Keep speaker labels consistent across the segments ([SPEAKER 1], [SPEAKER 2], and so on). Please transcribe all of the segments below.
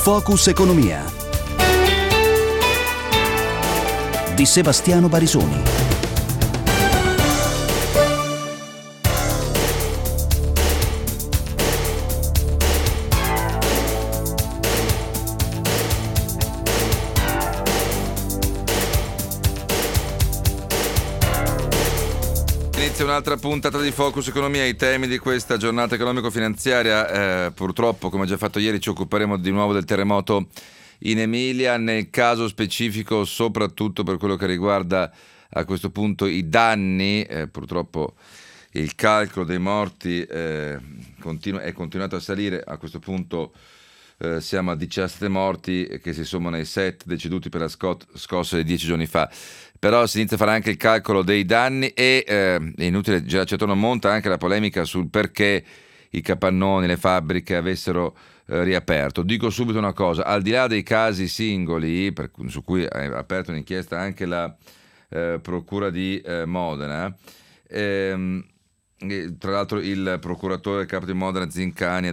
[SPEAKER 1] Focus Economia di Sebastiano Barisoni.
[SPEAKER 2] Inizia un'altra puntata di Focus Economia. I temi di questa giornata economico-finanziaria, purtroppo, come già fatto ieri, ci occuperemo di nuovo del terremoto in Emilia, nel caso specifico soprattutto per quello che riguarda a questo punto i danni. Purtroppo il calcolo dei morti è continuato a salire. A questo punto siamo a 17 morti che si sommano ai 7 deceduti per la scossa di 10 giorni fa. Però si inizia a fare anche il calcolo dei danni e è inutile girarci attorno, monta anche la polemica sul perché i capannoni, le fabbriche avessero riaperto. Dico subito una cosa: al di là dei casi singoli su cui ha aperto un'inchiesta anche la procura di Modena, tra l'altro il procuratore capo di Modena Zincani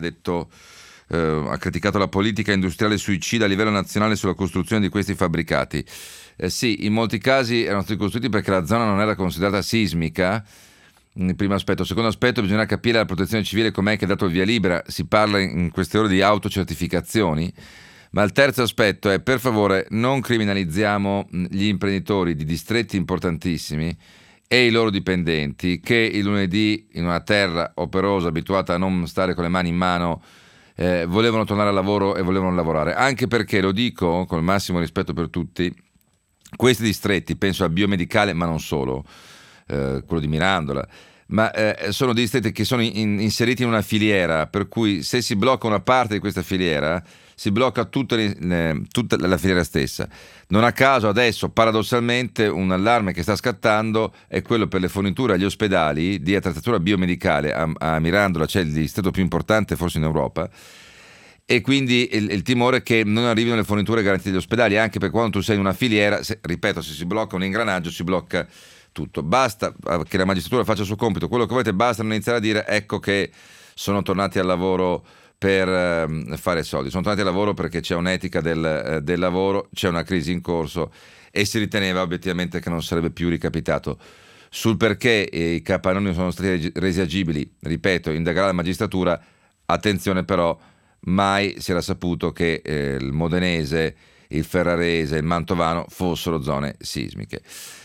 [SPEAKER 2] ha criticato la politica industriale suicida a livello nazionale sulla costruzione di questi fabbricati. Sì, in molti casi erano stati costruiti perché la zona non era considerata sismica. Il primo aspetto. Secondo aspetto, bisogna capire la protezione civile com'è che ha dato il via libera. Si parla in queste ore di autocertificazioni. Ma il terzo aspetto è: per favore, non criminalizziamo gli imprenditori di distretti importantissimi e i loro dipendenti che il lunedì, in una terra operosa abituata a non stare con le mani in mano, volevano tornare al lavoro e volevano lavorare. Anche perché, lo dico con il massimo rispetto per tutti, questi distretti, penso al biomedicale, ma non solo, quello di Mirandola, ma sono distretti che sono inseriti in una filiera, per cui se si blocca una parte di questa filiera, si blocca tutta la filiera stessa. Non a caso adesso, paradossalmente, un allarme che sta scattando è quello per le forniture agli ospedali di attrezzatura biomedicale. A Mirandola c'è il distretto più importante forse in Europa, e quindi il timore è che non arrivino le forniture garantite agli ospedali, anche perché quando tu sei in una filiera, ripeto, se si blocca un ingranaggio si blocca tutto. Basta che la magistratura faccia il suo compito, quello che volete, basta non iniziare a dire ecco che sono tornati al lavoro per fare soldi. Sono tornati al lavoro perché c'è un'etica del lavoro, c'è una crisi in corso e si riteneva obiettivamente che non sarebbe più ricapitato. Sul perché i capannoni sono stati resi agibili, ripeto, indagherà la magistratura. Attenzione però, mai si era saputo che il modenese, il ferrarese, il mantovano fossero zone sismiche.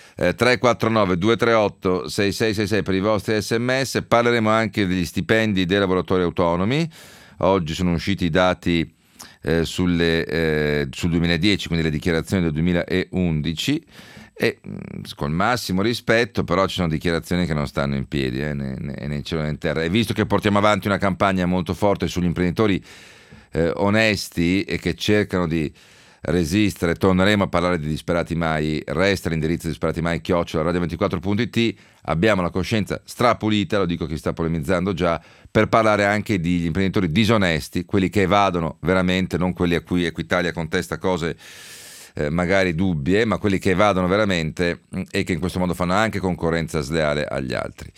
[SPEAKER 2] 349 238 6666 per i vostri sms. Parleremo anche degli stipendi dei lavoratori autonomi. Oggi sono usciti i dati sul 2010, quindi le dichiarazioni del 2011, e col massimo rispetto, però ci sono dichiarazioni che non stanno in piedi né in cielo né in terra. E visto che portiamo avanti una campagna molto forte sugli imprenditori onesti e che cercano di resistere, torneremo a parlare di Disperati Mai. Resta l'indirizzo disperatimi @radio24.it. Abbiamo la coscienza strapulita, lo dico chi sta polemizzando già, per parlare anche degli imprenditori disonesti, quelli che evadono veramente, non quelli a cui Equitalia contesta cose magari dubbie, ma quelli che evadono veramente e che in questo modo fanno anche concorrenza sleale agli altri.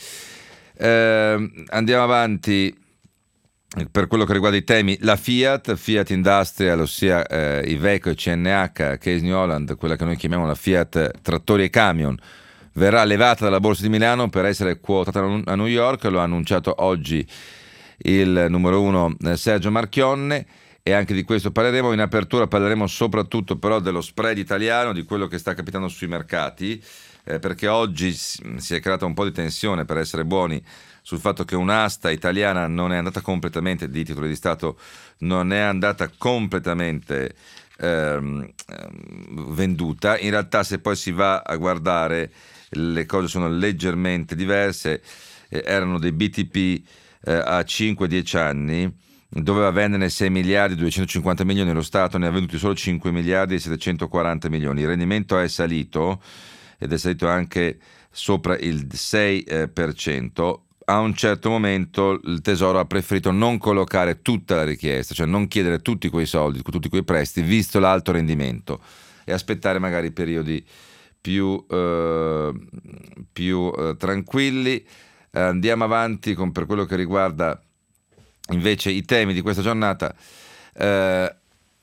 [SPEAKER 2] Andiamo avanti. Per quello che riguarda i temi, la Fiat Industrial, ossia Iveco e CNH, Case New Holland, quella che noi chiamiamo la Fiat Trattori e Camion, verrà levata dalla Borsa di Milano per essere quotata a New York. Lo ha annunciato oggi il numero uno Sergio Marchionne, e anche di questo parleremo. In apertura parleremo soprattutto però dello spread italiano, di quello che sta capitando sui mercati, perché oggi si è creata un po' di tensione, per essere buoni, sul fatto che un'asta italiana non è andata completamente, di titoli di Stato, non è andata completamente venduta. In realtà, se poi si va a guardare, le cose sono leggermente diverse. Erano dei BTP a 5-10 anni, doveva venderne 6 miliardi e 250 milioni, lo Stato ne ha venduti solo 5 miliardi e 740 milioni. Il rendimento è salito, ed è salito anche sopra il 6%. A un certo momento il Tesoro ha preferito non collocare tutta la richiesta, cioè non chiedere tutti quei soldi, tutti quei prestiti, visto l'alto rendimento, e aspettare magari periodi più tranquilli. Andiamo avanti per quello che riguarda invece i temi di questa giornata.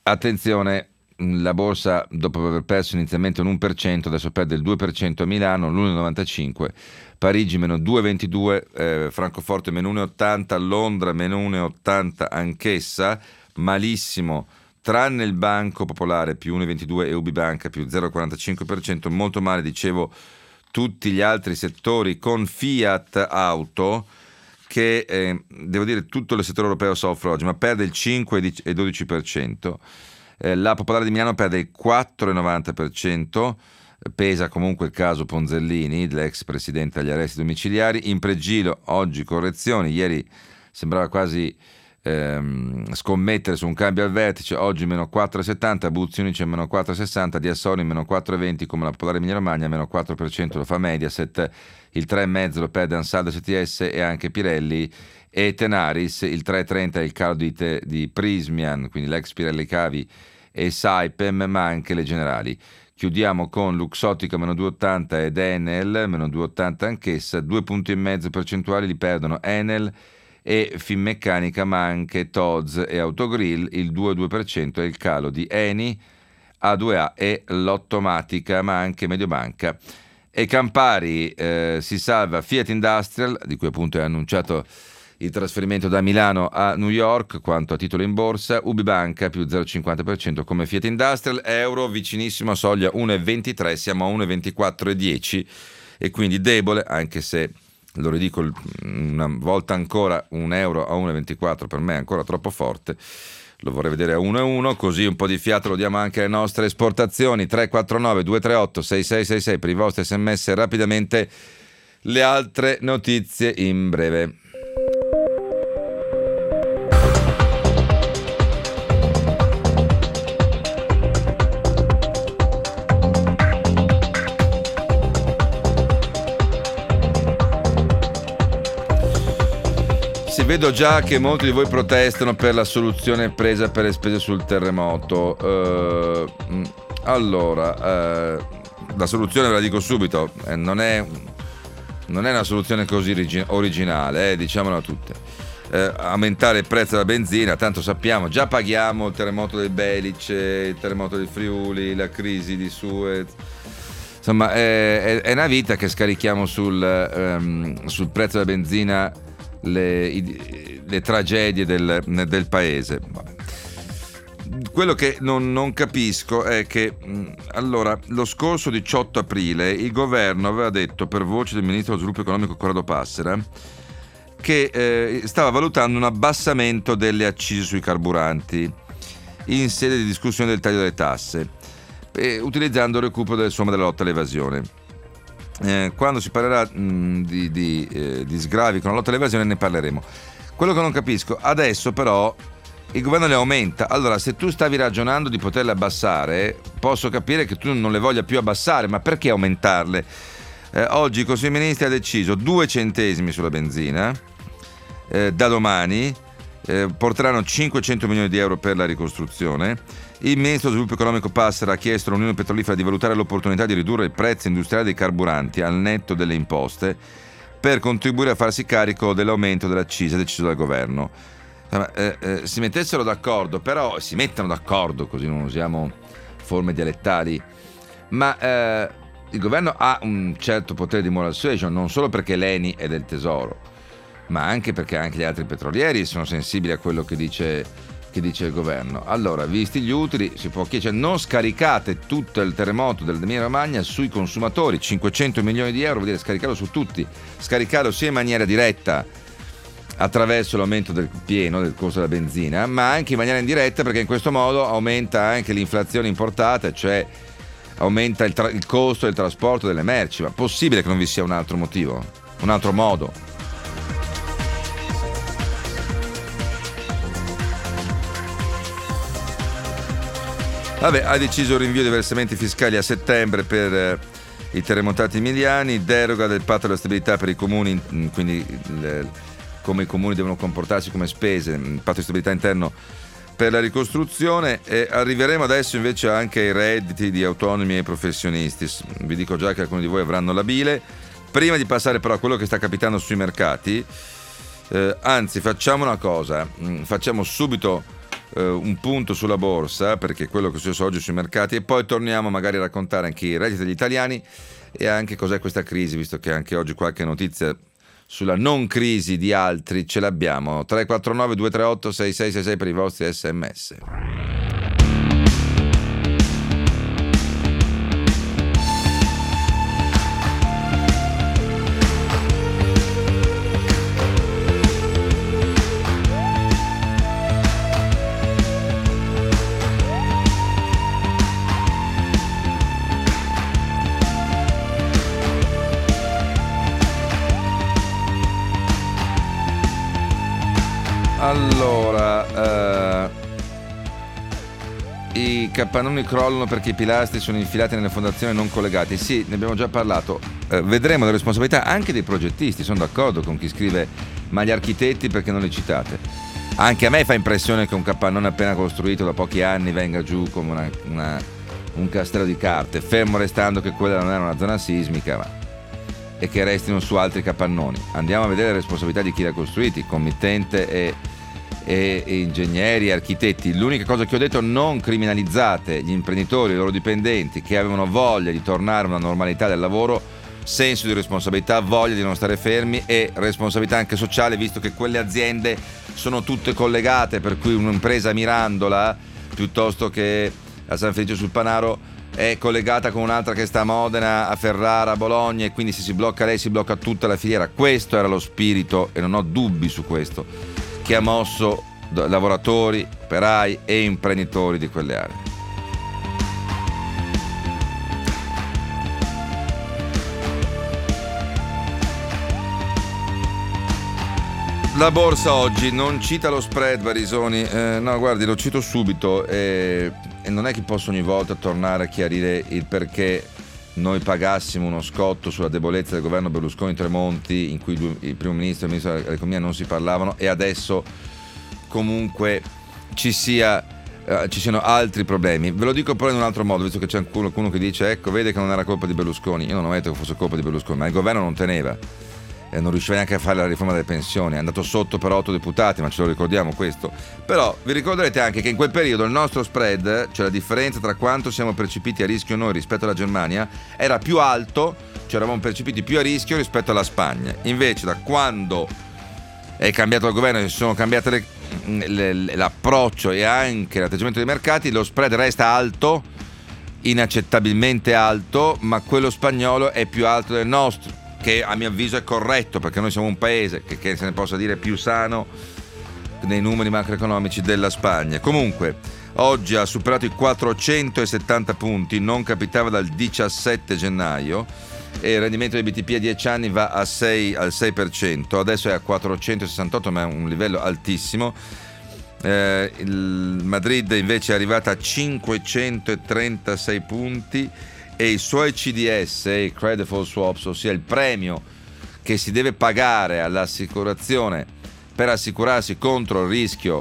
[SPEAKER 2] Attenzione, la borsa dopo aver perso inizialmente un 1%, adesso perde il 2% a Milano, l'1,95%, Parigi meno 2,22%, Francoforte meno 1,80%, Londra meno 1,80% anch'essa, malissimo, tranne il Banco Popolare più 1,22% e UBI Banca più 0,45%, molto male, dicevo, tutti gli altri settori, con Fiat Auto che devo dire tutto il settore europeo soffre oggi, ma perde il 5,12%, la Popolare di Milano perde il 4,90%, pesa comunque il caso Ponzellini, l'ex presidente agli arresti domiciliari. In Pregilo oggi correzioni, ieri sembrava quasi scommettere su un cambio al vertice, oggi meno 4,70, Buzzi Unice meno 4,60, Diassoni meno 4,20 come la Popolare Emilia Romagna, meno 4% lo fa Mediaset, il 3,5 lo perde Ansaldo STS e anche Pirelli e Tenaris, il 3,30 è il calo di Prismian, quindi l'ex Pirelli Cavi e Saipem, ma anche le generali. Chiudiamo con Luxottica meno 2,80 ed Enel meno 2,80 anch'essa, 2,5 punti percentuali li perdono Enel e Finmeccanica, ma anche Tod's e Autogrill, il 2,2% è il calo di Eni, A2A e Lottomatica, ma anche Mediobanca e Campari. Si salva Fiat Industrial, di cui appunto è annunciato il trasferimento da Milano a New York quanto a titolo in borsa, UBI Banca più 0,50% come Fiat Industrial, euro vicinissimo a soglia 1,23, siamo a 1,2410 e quindi debole, anche se lo ridico una volta ancora, un euro a 1,24 per me è ancora troppo forte, lo vorrei vedere a 1,1, così un po' di fiato lo diamo anche alle nostre esportazioni. 349 238 6666 per i vostri sms. Rapidamente le altre notizie in breve. Vedo già che molti di voi protestano per la soluzione presa per le spese sul terremoto. La soluzione ve la dico subito, non è una soluzione così originale, diciamola tutte. Aumentare il prezzo della benzina, tanto sappiamo, già paghiamo il terremoto del Belice, il terremoto del Friuli, la crisi di Suez. Insomma, è una vita che scarichiamo sul prezzo della benzina le tragedie del paese. Quello che non capisco è che allora lo scorso 18 aprile il governo aveva detto, per voce del ministro dello sviluppo economico Corrado Passera, che stava valutando un abbassamento delle accise sui carburanti in sede di discussione del taglio delle tasse, utilizzando il recupero delle somme della lotta all'evasione. Quando si parlerà di sgravi con la lotta all'evasione ne parleremo. Quello che non capisco adesso però, il governo le aumenta. Allora, se tu stavi ragionando di poterle abbassare, posso capire che tu non le voglia più abbassare, ma perché aumentarle? Oggi il Consiglio dei Ministri ha deciso 2 centesimi sulla benzina, da domani porteranno 500 milioni di euro per la ricostruzione. Il ministro dello sviluppo economico Passera ha chiesto all'Unione Petrolifera di valutare l'opportunità di ridurre il prezzo industriale dei carburanti al netto delle imposte per contribuire a farsi carico dell'aumento delle accise deciso dal governo. Si mettessero d'accordo, però si mettano d'accordo, così non usiamo forme dialettali, ma il governo ha un certo potere di moral suasion, non solo perché l'ENI è del tesoro, ma anche perché anche gli altri petrolieri sono sensibili a quello che dice il governo. Allora, visti gli utili, si può chiedere, non scaricate tutto il terremoto dell'Emilia Romagna sui consumatori. 500 milioni di euro vuol dire scaricarlo su tutti, scaricarlo sia in maniera diretta attraverso l'aumento del pieno del costo della benzina, ma anche in maniera indiretta, perché in questo modo aumenta anche l'inflazione importata, cioè aumenta il costo del trasporto delle merci. Ma possibile che non vi sia un altro motivo, un altro modo? Ha deciso il rinvio dei versamenti fiscali a settembre per i terremotati emiliani, deroga del patto della stabilità per i comuni, quindi come i comuni devono comportarsi come spese, il patto di stabilità interno per la ricostruzione. E arriveremo adesso invece anche ai redditi di autonomi e professionisti. Vi dico già che alcuni di voi avranno la bile. Prima di passare però a quello che sta capitando sui mercati, anzi facciamo una cosa, facciamo subito un punto sulla borsa, perché è quello che è successo oggi sui mercati, e poi torniamo magari a raccontare anche i redditi degli italiani e anche cos'è questa crisi, visto che anche oggi qualche notizia sulla non crisi di altri ce l'abbiamo. 349 238 6666 per i vostri SMS. Allora, i capannoni crollano perché i pilastri sono infilati nelle fondazioni non collegati. Sì, ne abbiamo già parlato. Vedremo le responsabilità anche dei progettisti. Sono d'accordo con chi scrive: ma gli architetti perché non li citate? Anche a me fa impressione che un capannone appena costruito da pochi anni venga giù come un castello di carte, fermo restando che quella non era una zona sismica, e che restino su altri capannoni. Andiamo a vedere le responsabilità di chi li ha costruiti, committente e ingegneri, architetti. L'unica cosa che ho detto: non criminalizzate gli imprenditori, i loro dipendenti che avevano voglia di tornare a una normalità del lavoro, senso di responsabilità, voglia di non stare fermi e responsabilità anche sociale, visto che quelle aziende sono tutte collegate, per cui un'impresa a Mirandola piuttosto che a San Felice sul Panaro è collegata con un'altra che sta a Modena, a Ferrara, a Bologna, e quindi se si blocca lei si blocca tutta la filiera. Questo era lo spirito, e non ho dubbi su questo, che ha mosso lavoratori, operai e imprenditori di quelle aree. La borsa oggi non cita lo spread, Barisoni. No, guardi, lo cito subito, e non è che posso ogni volta tornare a chiarire il perché noi pagassimo uno scotto sulla debolezza del governo Berlusconi-Tremonti, in cui il primo ministro e il ministro dell'economia non si parlavano, e adesso comunque ci siano altri problemi. Ve lo dico però in un altro modo, visto che c'è qualcuno che dice: ecco, vede che non era colpa di Berlusconi. Io non ho detto che fosse colpa di Berlusconi, ma il governo non teneva. Non riusciva neanche a fare la riforma delle pensioni, è andato sotto per 8 deputati, ma ce lo ricordiamo questo. Però vi ricorderete anche che in quel periodo il nostro spread, cioè la differenza tra quanto siamo percepiti a rischio noi rispetto alla Germania, era più alto, cioè eravamo percepiti più a rischio rispetto alla Spagna. Invece da quando è cambiato il governo e si sono cambiate l'approccio e anche l'atteggiamento dei mercati, lo spread resta alto, inaccettabilmente alto, ma quello spagnolo è più alto del nostro, che a mio avviso è corretto, perché noi siamo un paese che se ne possa dire più sano nei numeri macroeconomici della Spagna. Comunque oggi ha superato i 470 punti, non capitava dal 17 gennaio, e il rendimento dei BTP a 10 anni va al 6%, adesso è a 468, ma è un livello altissimo. Il Madrid invece è arrivata a 536 punti, e i suoi CDS, i Credit Default Swaps, ossia il premio che si deve pagare all'assicurazione per assicurarsi contro il rischio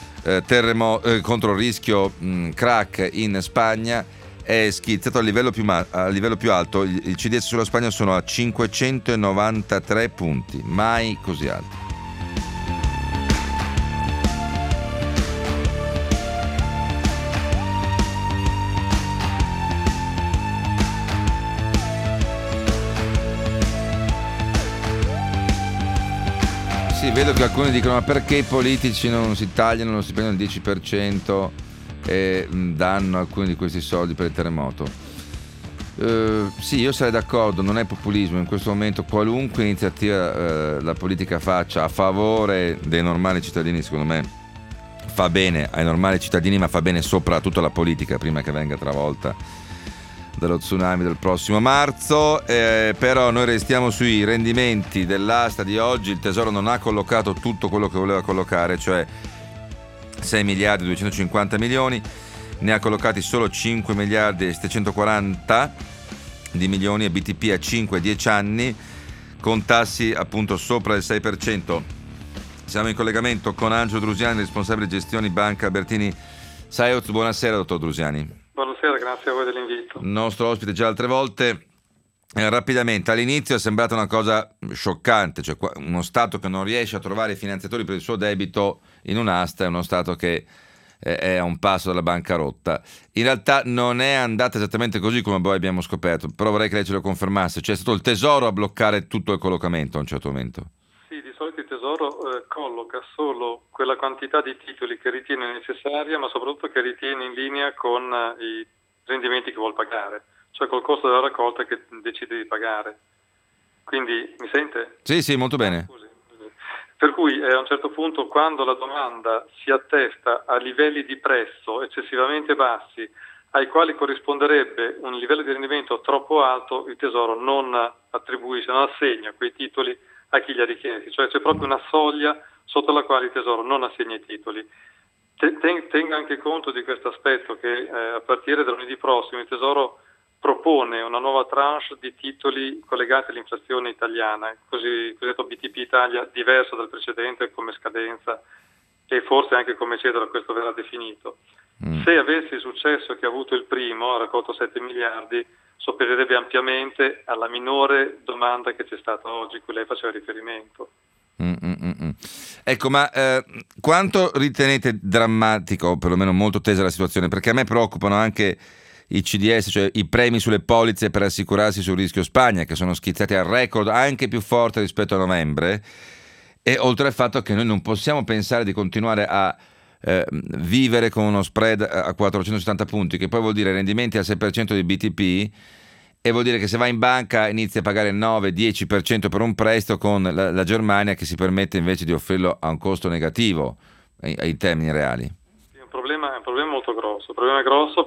[SPEAKER 2] crack in Spagna, è schizzato a livello più alto. Il CDS sulla Spagna sono a 593 punti, mai così alto. Sì, vedo che alcuni dicono: ma perché i politici non si tagliano lo stipendio del 10% e danno alcuni di questi soldi per il terremoto? Sì, io sarei d'accordo, non è populismo. In questo momento qualunque iniziativa la politica faccia a favore dei normali cittadini, secondo me fa bene ai normali cittadini, ma fa bene soprattutto alla politica, prima che venga travolta dello tsunami del prossimo marzo. Però noi restiamo sui rendimenti dell'asta di oggi. Il Tesoro non ha collocato tutto quello che voleva collocare, cioè 6 miliardi e 250 milioni, ne ha collocati solo 5 miliardi e 740 di milioni a BTP a 5-10 anni con tassi appunto sopra il 6%. Siamo in collegamento con Angelo Drusiani, responsabile gestioni Banca Albertini Saioz. Buonasera, dottor Drusiani.
[SPEAKER 3] Buonasera, grazie a voi dell'invito.
[SPEAKER 2] Il nostro ospite già altre volte. Rapidamente, all'inizio è sembrata una cosa scioccante, cioè uno Stato che non riesce a trovare finanziatori per il suo debito in un'asta è uno Stato che è a un passo dalla bancarotta. In realtà non è andata esattamente così come poi abbiamo scoperto, però vorrei che lei ce lo confermasse. C'è stato il Tesoro a bloccare tutto il collocamento a un certo momento.
[SPEAKER 3] Sì, di solito il Tesoro colloca solo quella quantità di titoli che ritiene necessaria, ma soprattutto che ritiene in linea con i rendimenti che vuol pagare, cioè col costo della raccolta che decide di pagare. Quindi, mi sente?
[SPEAKER 2] Sì, molto bene.
[SPEAKER 3] Scusi. Per cui a un certo punto, quando la domanda si attesta a livelli di prezzo eccessivamente bassi, ai quali corrisponderebbe un livello di rendimento troppo alto, il Tesoro non attribuisce, non assegna quei titoli a chi li ha richiesti, cioè c'è proprio una soglia sotto la quale il Tesoro non assegna i titoli. Tenga anche conto di questo aspetto, che a partire da lunedì prossimo il Tesoro propone una nuova tranche di titoli collegati all'inflazione italiana, cosiddetto BTP Italia, diverso dal precedente come scadenza e forse anche come cedola, questo verrà definito. Se avesse il successo che ha avuto il primo, ha raccolto 7 miliardi, soppererebbe ampiamente alla minore domanda che c'è stata oggi, cui lei faceva riferimento.
[SPEAKER 2] Ecco, ma quanto ritenete drammatico, o perlomeno molto tesa la situazione? Perché a me preoccupano anche i CDS, cioè i premi sulle polizze per assicurarsi sul rischio Spagna, che sono schizzati al record anche più forte rispetto a novembre, e oltre al fatto che noi non possiamo pensare di continuare a vivere con uno spread a 470 punti, che poi vuol dire rendimenti al 6% di BTP, e vuol dire che se vai in banca inizi a pagare il 9-10% per un prestito, con la Germania che si permette invece di offrirlo a un costo negativo ai termini reali.
[SPEAKER 3] È un problema molto grosso. Il problema è grosso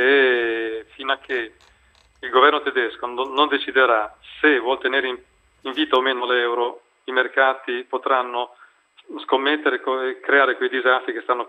[SPEAKER 3] perché fino a che il governo tedesco non deciderà se vuol tenere in vita o meno l'euro, i mercati potranno scommettere e creare quei disastri che stanno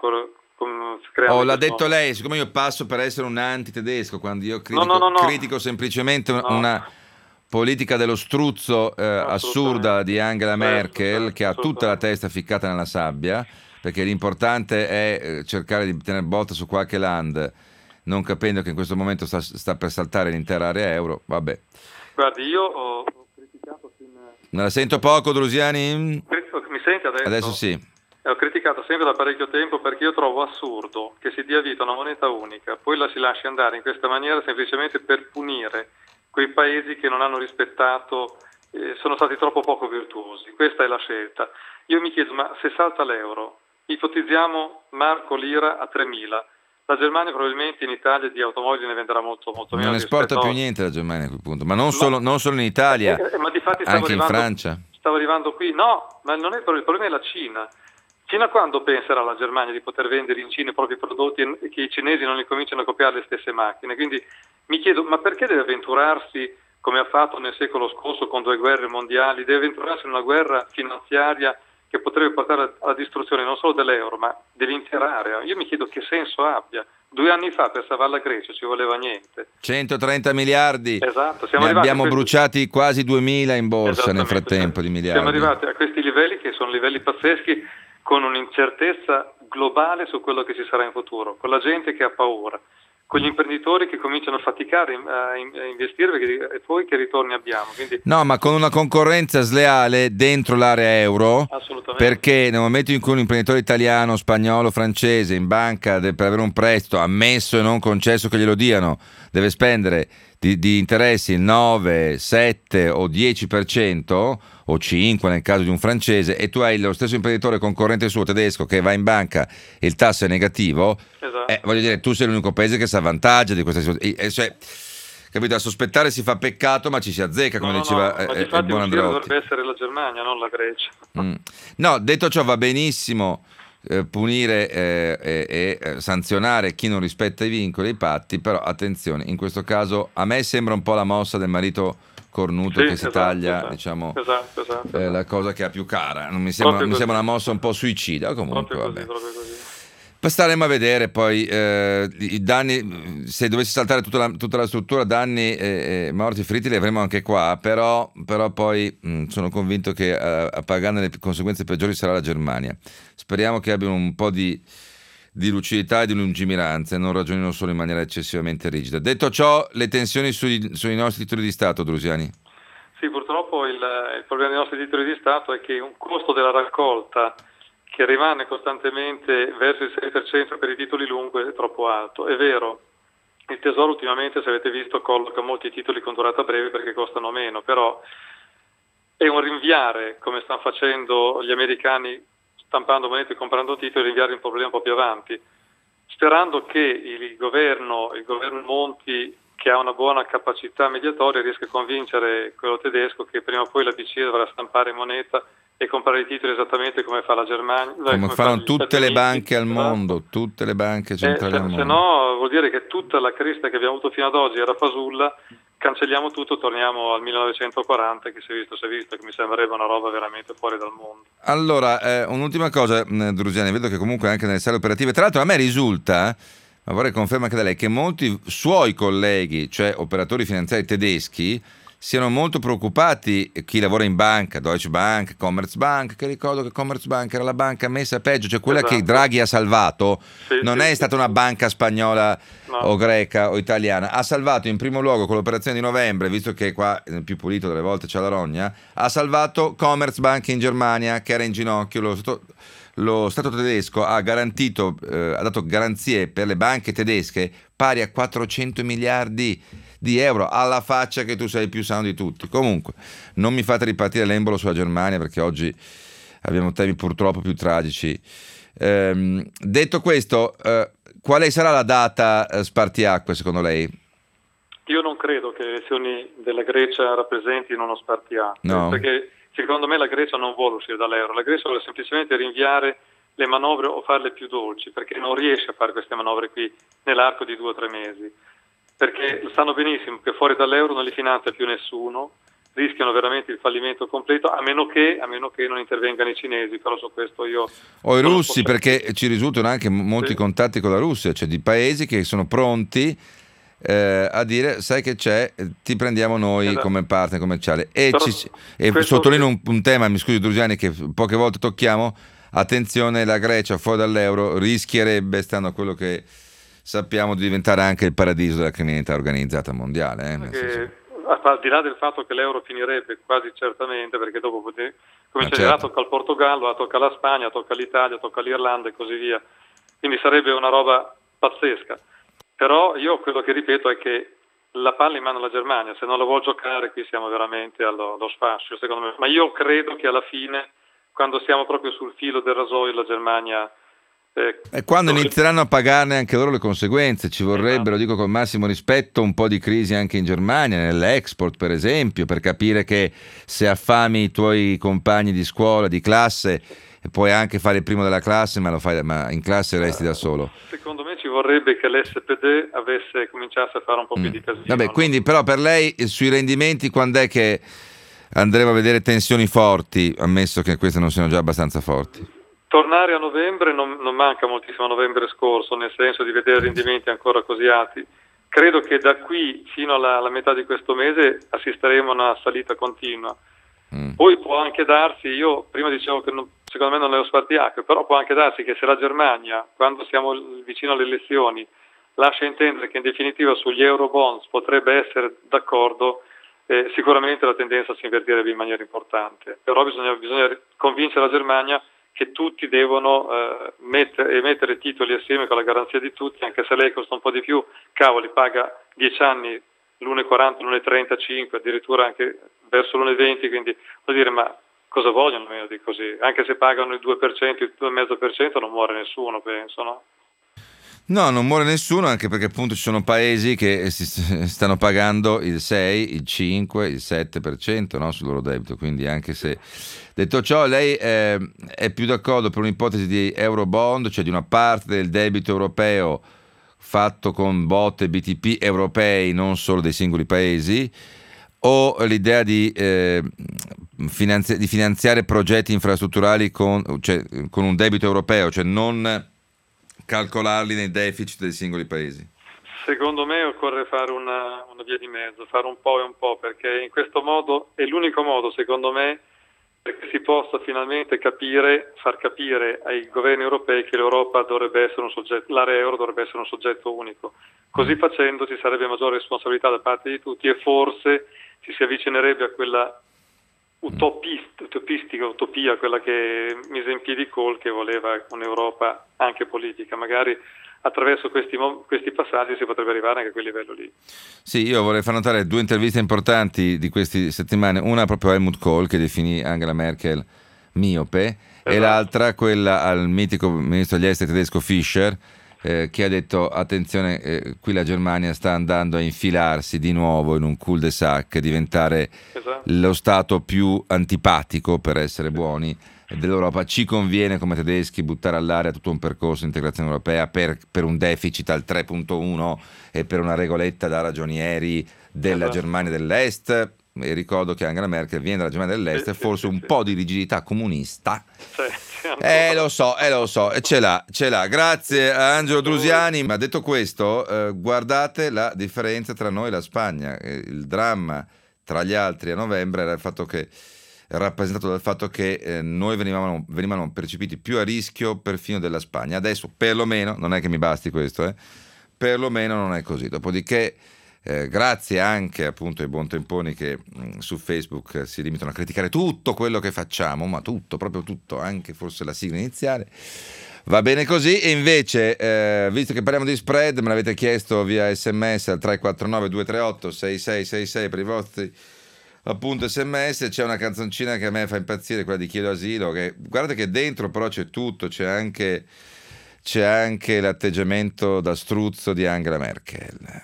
[SPEAKER 3] creando.
[SPEAKER 2] L'ha detto lei, siccome io passo per essere un anti-tedesco, quando io critico semplicemente una politica dello struzzo assurda di Angela Merkel, che ha tutta la testa ficcata nella sabbia, perché l'importante è cercare di tenere botta su qualche land, non capendo che in questo momento sta per saltare l'intera area euro. Vabbè.
[SPEAKER 3] Guardi, io ho criticato
[SPEAKER 2] Me la sento poco, Drusiani?
[SPEAKER 3] Mi sente adesso?
[SPEAKER 2] Adesso sì.
[SPEAKER 3] Ho criticato sempre da parecchio tempo perché io trovo assurdo che si dia vita a una moneta unica, poi la si lasci andare in questa maniera semplicemente per punire quei paesi che non hanno rispettato, sono stati troppo poco virtuosi. Questa è la scelta. Io mi chiedo, ma se salta l'euro, ipotizziamo marco lira a 3.000, la Germania probabilmente in Italia di automobili ne venderà molto meno.
[SPEAKER 2] Non esporta più niente la Germania a quel punto, ma non solo in Italia,
[SPEAKER 3] ma difatti
[SPEAKER 2] anche in Francia.
[SPEAKER 3] Stavo arrivando qui, no, ma non è il problema, è la Cina. Fino a quando penserà la Germania di poter vendere in Cina i propri prodotti e che i cinesi non li cominciano a copiare le stesse macchine? Quindi mi chiedo, ma perché deve avventurarsi, come ha fatto nel secolo scorso con 2 guerre mondiali, deve avventurarsi in una guerra finanziaria che potrebbe portare alla distruzione non solo dell'euro, ma dell'intera area? Io mi chiedo che senso abbia. 2 anni fa per salvare la Grecia ci voleva niente.
[SPEAKER 2] 130 miliardi.
[SPEAKER 3] Esatto,
[SPEAKER 2] ne abbiamo bruciati quasi 2000 in borsa nel frattempo di miliardi.
[SPEAKER 3] Siamo arrivati a questi livelli che sono livelli pazzeschi, con un'incertezza globale su quello che ci sarà in futuro, con la gente che ha paura, con gli imprenditori che cominciano a faticare a investire e poi che ritorni abbiamo. Quindi,
[SPEAKER 2] no, ma con una concorrenza sleale dentro l'area euro, perché nel momento in cui un imprenditore italiano, spagnolo, francese in banca per avere un prestito ammesso e non concesso che glielo diano, deve spendere di interessi il 9, 7 o 10%, o 5 nel caso di un francese, e tu hai lo stesso imprenditore concorrente suo tedesco che va in banca e il tasso è negativo,
[SPEAKER 3] esatto.
[SPEAKER 2] Voglio dire, tu sei l'unico paese che si avvantaggia di questa situazione. Cioè, capito? A sospettare si fa peccato, ma ci si azzecca, come diceva il buon Andreotti.
[SPEAKER 3] Dovrebbe essere la Germania, non la Grecia.
[SPEAKER 2] No, detto ciò, va benissimo punire e sanzionare chi non rispetta i vincoli e i patti, però attenzione, in questo caso a me sembra un po' la mossa del marito cornuto che si taglia, diciamo, la cosa che ha più cara. Non mi sembra una mossa un po' suicida, comunque vabbè. Staremo a vedere poi i danni, se dovessi saltare tutta la struttura, danni morti, feriti li avremo anche qua, però poi sono convinto che a pagarne le conseguenze peggiori sarà la Germania. Speriamo che abbiano un po' di lucidità e di lungimiranza e non ragionino solo in maniera eccessivamente rigida. Detto ciò, le tensioni sui nostri titoli di Stato, Drusiani?
[SPEAKER 3] Sì, purtroppo il problema dei nostri titoli di Stato è che un costo della raccolta che rimane costantemente verso il 6% per i titoli lunghi è troppo alto. È vero, il Tesoro ultimamente, se avete visto, colloca molti titoli con durata breve perché costano meno, però è un rinviare, come stanno facendo gli americani, stampando monete e comprando titoli, rinviare il problema un po' più avanti, sperando che il governo Monti, che ha una buona capacità mediatoria, riesca a convincere quello tedesco che prima o poi la BCE dovrà stampare moneta e comprare i titoli esattamente come fa la Germania,
[SPEAKER 2] come fanno tutte le banche al mondo, tutte le banche centrali al mondo.
[SPEAKER 3] Se no vuol dire che tutta la crescita che abbiamo avuto fino ad oggi era fasulla, cancelliamo tutto, torniamo al 1940 che si è visto, che mi sembrerebbe una roba veramente fuori dal mondo.
[SPEAKER 2] Allora, un'ultima cosa, Drusiani, vedo che comunque anche nelle sale operative, tra l'altro a me risulta, ma vorrei conferma anche da lei, che molti suoi colleghi, cioè operatori finanziari tedeschi, siano molto preoccupati, chi lavora in banca, Deutsche Bank, Commerzbank, che ricordo che Commerzbank era la banca messa peggio, cioè quella che Draghi ha salvato, non è stata una banca spagnola o greca o italiana, ha salvato in primo luogo con l'operazione di novembre, visto che qua nel più pulito delle volte c'è la rogna, ha salvato Commerzbank in Germania, che era in ginocchio. Lo Stato tedesco ha dato garanzie per le banche tedesche pari a 400 miliardi di euro, alla faccia che tu sei il più sano di tutti. Comunque, non mi fate ripartire l'embolo sulla Germania, perché oggi abbiamo temi purtroppo più tragici. Detto questo, quale sarà la data spartiacque secondo lei?
[SPEAKER 3] Io non credo che le elezioni della Grecia rappresentino uno spartiacque, perché secondo me la Grecia non vuole uscire dall'euro, la Grecia vuole semplicemente rinviare le manovre o farle più dolci, perché non riesce a fare queste manovre qui nell'arco di 2 o 3 mesi, perché sanno benissimo che fuori dall'euro non li finanzia più nessuno, rischiano veramente il fallimento completo, a meno che non intervengano i cinesi, però su questo io...
[SPEAKER 2] O i russi, perché ci risultano anche molti contatti con la Russia, cioè di paesi che sono pronti a dire, sai che c'è, ti prendiamo noi come partner commerciale. E sottolineo un tema, mi scusi Drusiani, che poche volte tocchiamo, attenzione, la Grecia fuori dall'euro rischierebbe, stando a quello che sappiamo, di diventare anche il paradiso della criminalità organizzata mondiale.
[SPEAKER 3] Al di là del fatto che l'euro finirebbe quasi certamente, perché dopo comincerà, tocca al Portogallo, tocca alla Spagna, tocca all'Italia, tocca all'Irlanda e così via. Quindi sarebbe una roba pazzesca. Però io quello che ripeto è che la palla in mano alla Germania, se non la vuol giocare qui siamo veramente allo sfascio, secondo me. Ma io credo che alla fine, quando siamo proprio sul filo del rasoio, la Germania...
[SPEAKER 2] E quando inizieranno a pagarne anche loro le conseguenze, ci vorrebbero, dico con massimo rispetto, un po' di crisi anche in Germania, nell'export per esempio, per capire che se affami i tuoi compagni di scuola, di classe, puoi anche fare il primo della classe, ma in classe resti da solo.
[SPEAKER 3] Secondo me ci vorrebbe che l'SPD cominciasse a fare un po' più di casino.
[SPEAKER 2] Vabbè, quindi però per lei sui rendimenti quando è che andremo a vedere tensioni forti, ammesso che queste non siano già abbastanza forti?
[SPEAKER 3] Tornare a novembre non manca moltissimo a novembre scorso, nel senso di vedere rendimenti ancora così alti. Credo che da qui fino alla metà di questo mese assisteremo a una salita continua. Poi può anche darsi, io prima dicevo che secondo me non è lo spartiacque, però può anche darsi che se la Germania, quando siamo vicino alle elezioni, lascia intendere che in definitiva sugli euro bonds potrebbe essere d'accordo, sicuramente la tendenza si invertirebbe in maniera importante. Però bisogna convincere la Germania che tutti devono emettere titoli assieme con la garanzia di tutti, anche se lei costa un po' di più, cavoli, paga 10 anni l'1,40, l'1,35, addirittura anche verso l'1,20, quindi vuol dire, ma cosa vogliono meno di così? Anche se pagano il 2%, il 2,5% non muore nessuno, penso, no?
[SPEAKER 2] No, non muore nessuno, anche perché appunto ci sono paesi che si stanno pagando il 6, il 5, il 7%, no, sul loro debito, quindi anche se... Detto ciò, lei è più d'accordo per un'ipotesi di Eurobond, cioè di una parte del debito europeo fatto con BOT e BTP europei, non solo dei singoli paesi, o l'idea di finanziare progetti infrastrutturali con un debito europeo, cioè non calcolarli nei deficit dei singoli paesi?
[SPEAKER 3] Secondo me occorre fare una via di mezzo, fare un po' e un po', perché in questo modo è l'unico modo, secondo me, perché si possa finalmente far capire ai governi europei che l'Europa dovrebbe essere l'area euro dovrebbe essere un soggetto unico. Così facendo ci sarebbe maggiore responsabilità da parte di tutti e forse ci si avvicinerebbe a quella utopistica utopia, quella che mise in piedi Kohl, che voleva un'Europa anche politica. Magari attraverso questi passaggi si potrebbe arrivare anche a quel livello lì.
[SPEAKER 2] Sì, io vorrei far notare 2 interviste importanti di queste settimane, una proprio a Helmut Kohl, che definì Angela Merkel miope, e l'altra quella al mitico ministro degli esteri tedesco Fischer, che ha detto: attenzione, qui la Germania sta andando a infilarsi di nuovo in un cul-de-sac, diventare lo stato più antipatico, per essere buoni, dell'Europa. Ci conviene come tedeschi buttare all'aria tutto un percorso di integrazione europea per un deficit al 3,1 e per una regoletta da ragionieri della Germania dell'Est. E ricordo che Angela Merkel viene dalla Germania dell'Est e forse un po' di rigidità comunista. Lo so, ce l'ha. Grazie a Angelo Drusiani. Ma detto questo, guardate la differenza tra noi e la Spagna. Il dramma tra gli altri a novembre era il fatto che, rappresentato dal fatto che noi venivano percepiti più a rischio perfino della Spagna. Adesso perlomeno, non è che mi basti questo, perlomeno non è così. Dopodiché grazie anche appunto ai buontemponi che su Facebook si limitano a criticare tutto quello che facciamo, ma tutto, proprio tutto, anche forse la sigla iniziale. Va bene così. E invece, visto che parliamo di spread, me l'avete chiesto via SMS al 349 238 6666 per i vostri appunto SMS. C'è una canzoncina che a me fa impazzire, quella di Chiedo Asilo, che guardate che dentro però c'è tutto, c'è anche l'atteggiamento da struzzo di Angela Merkel.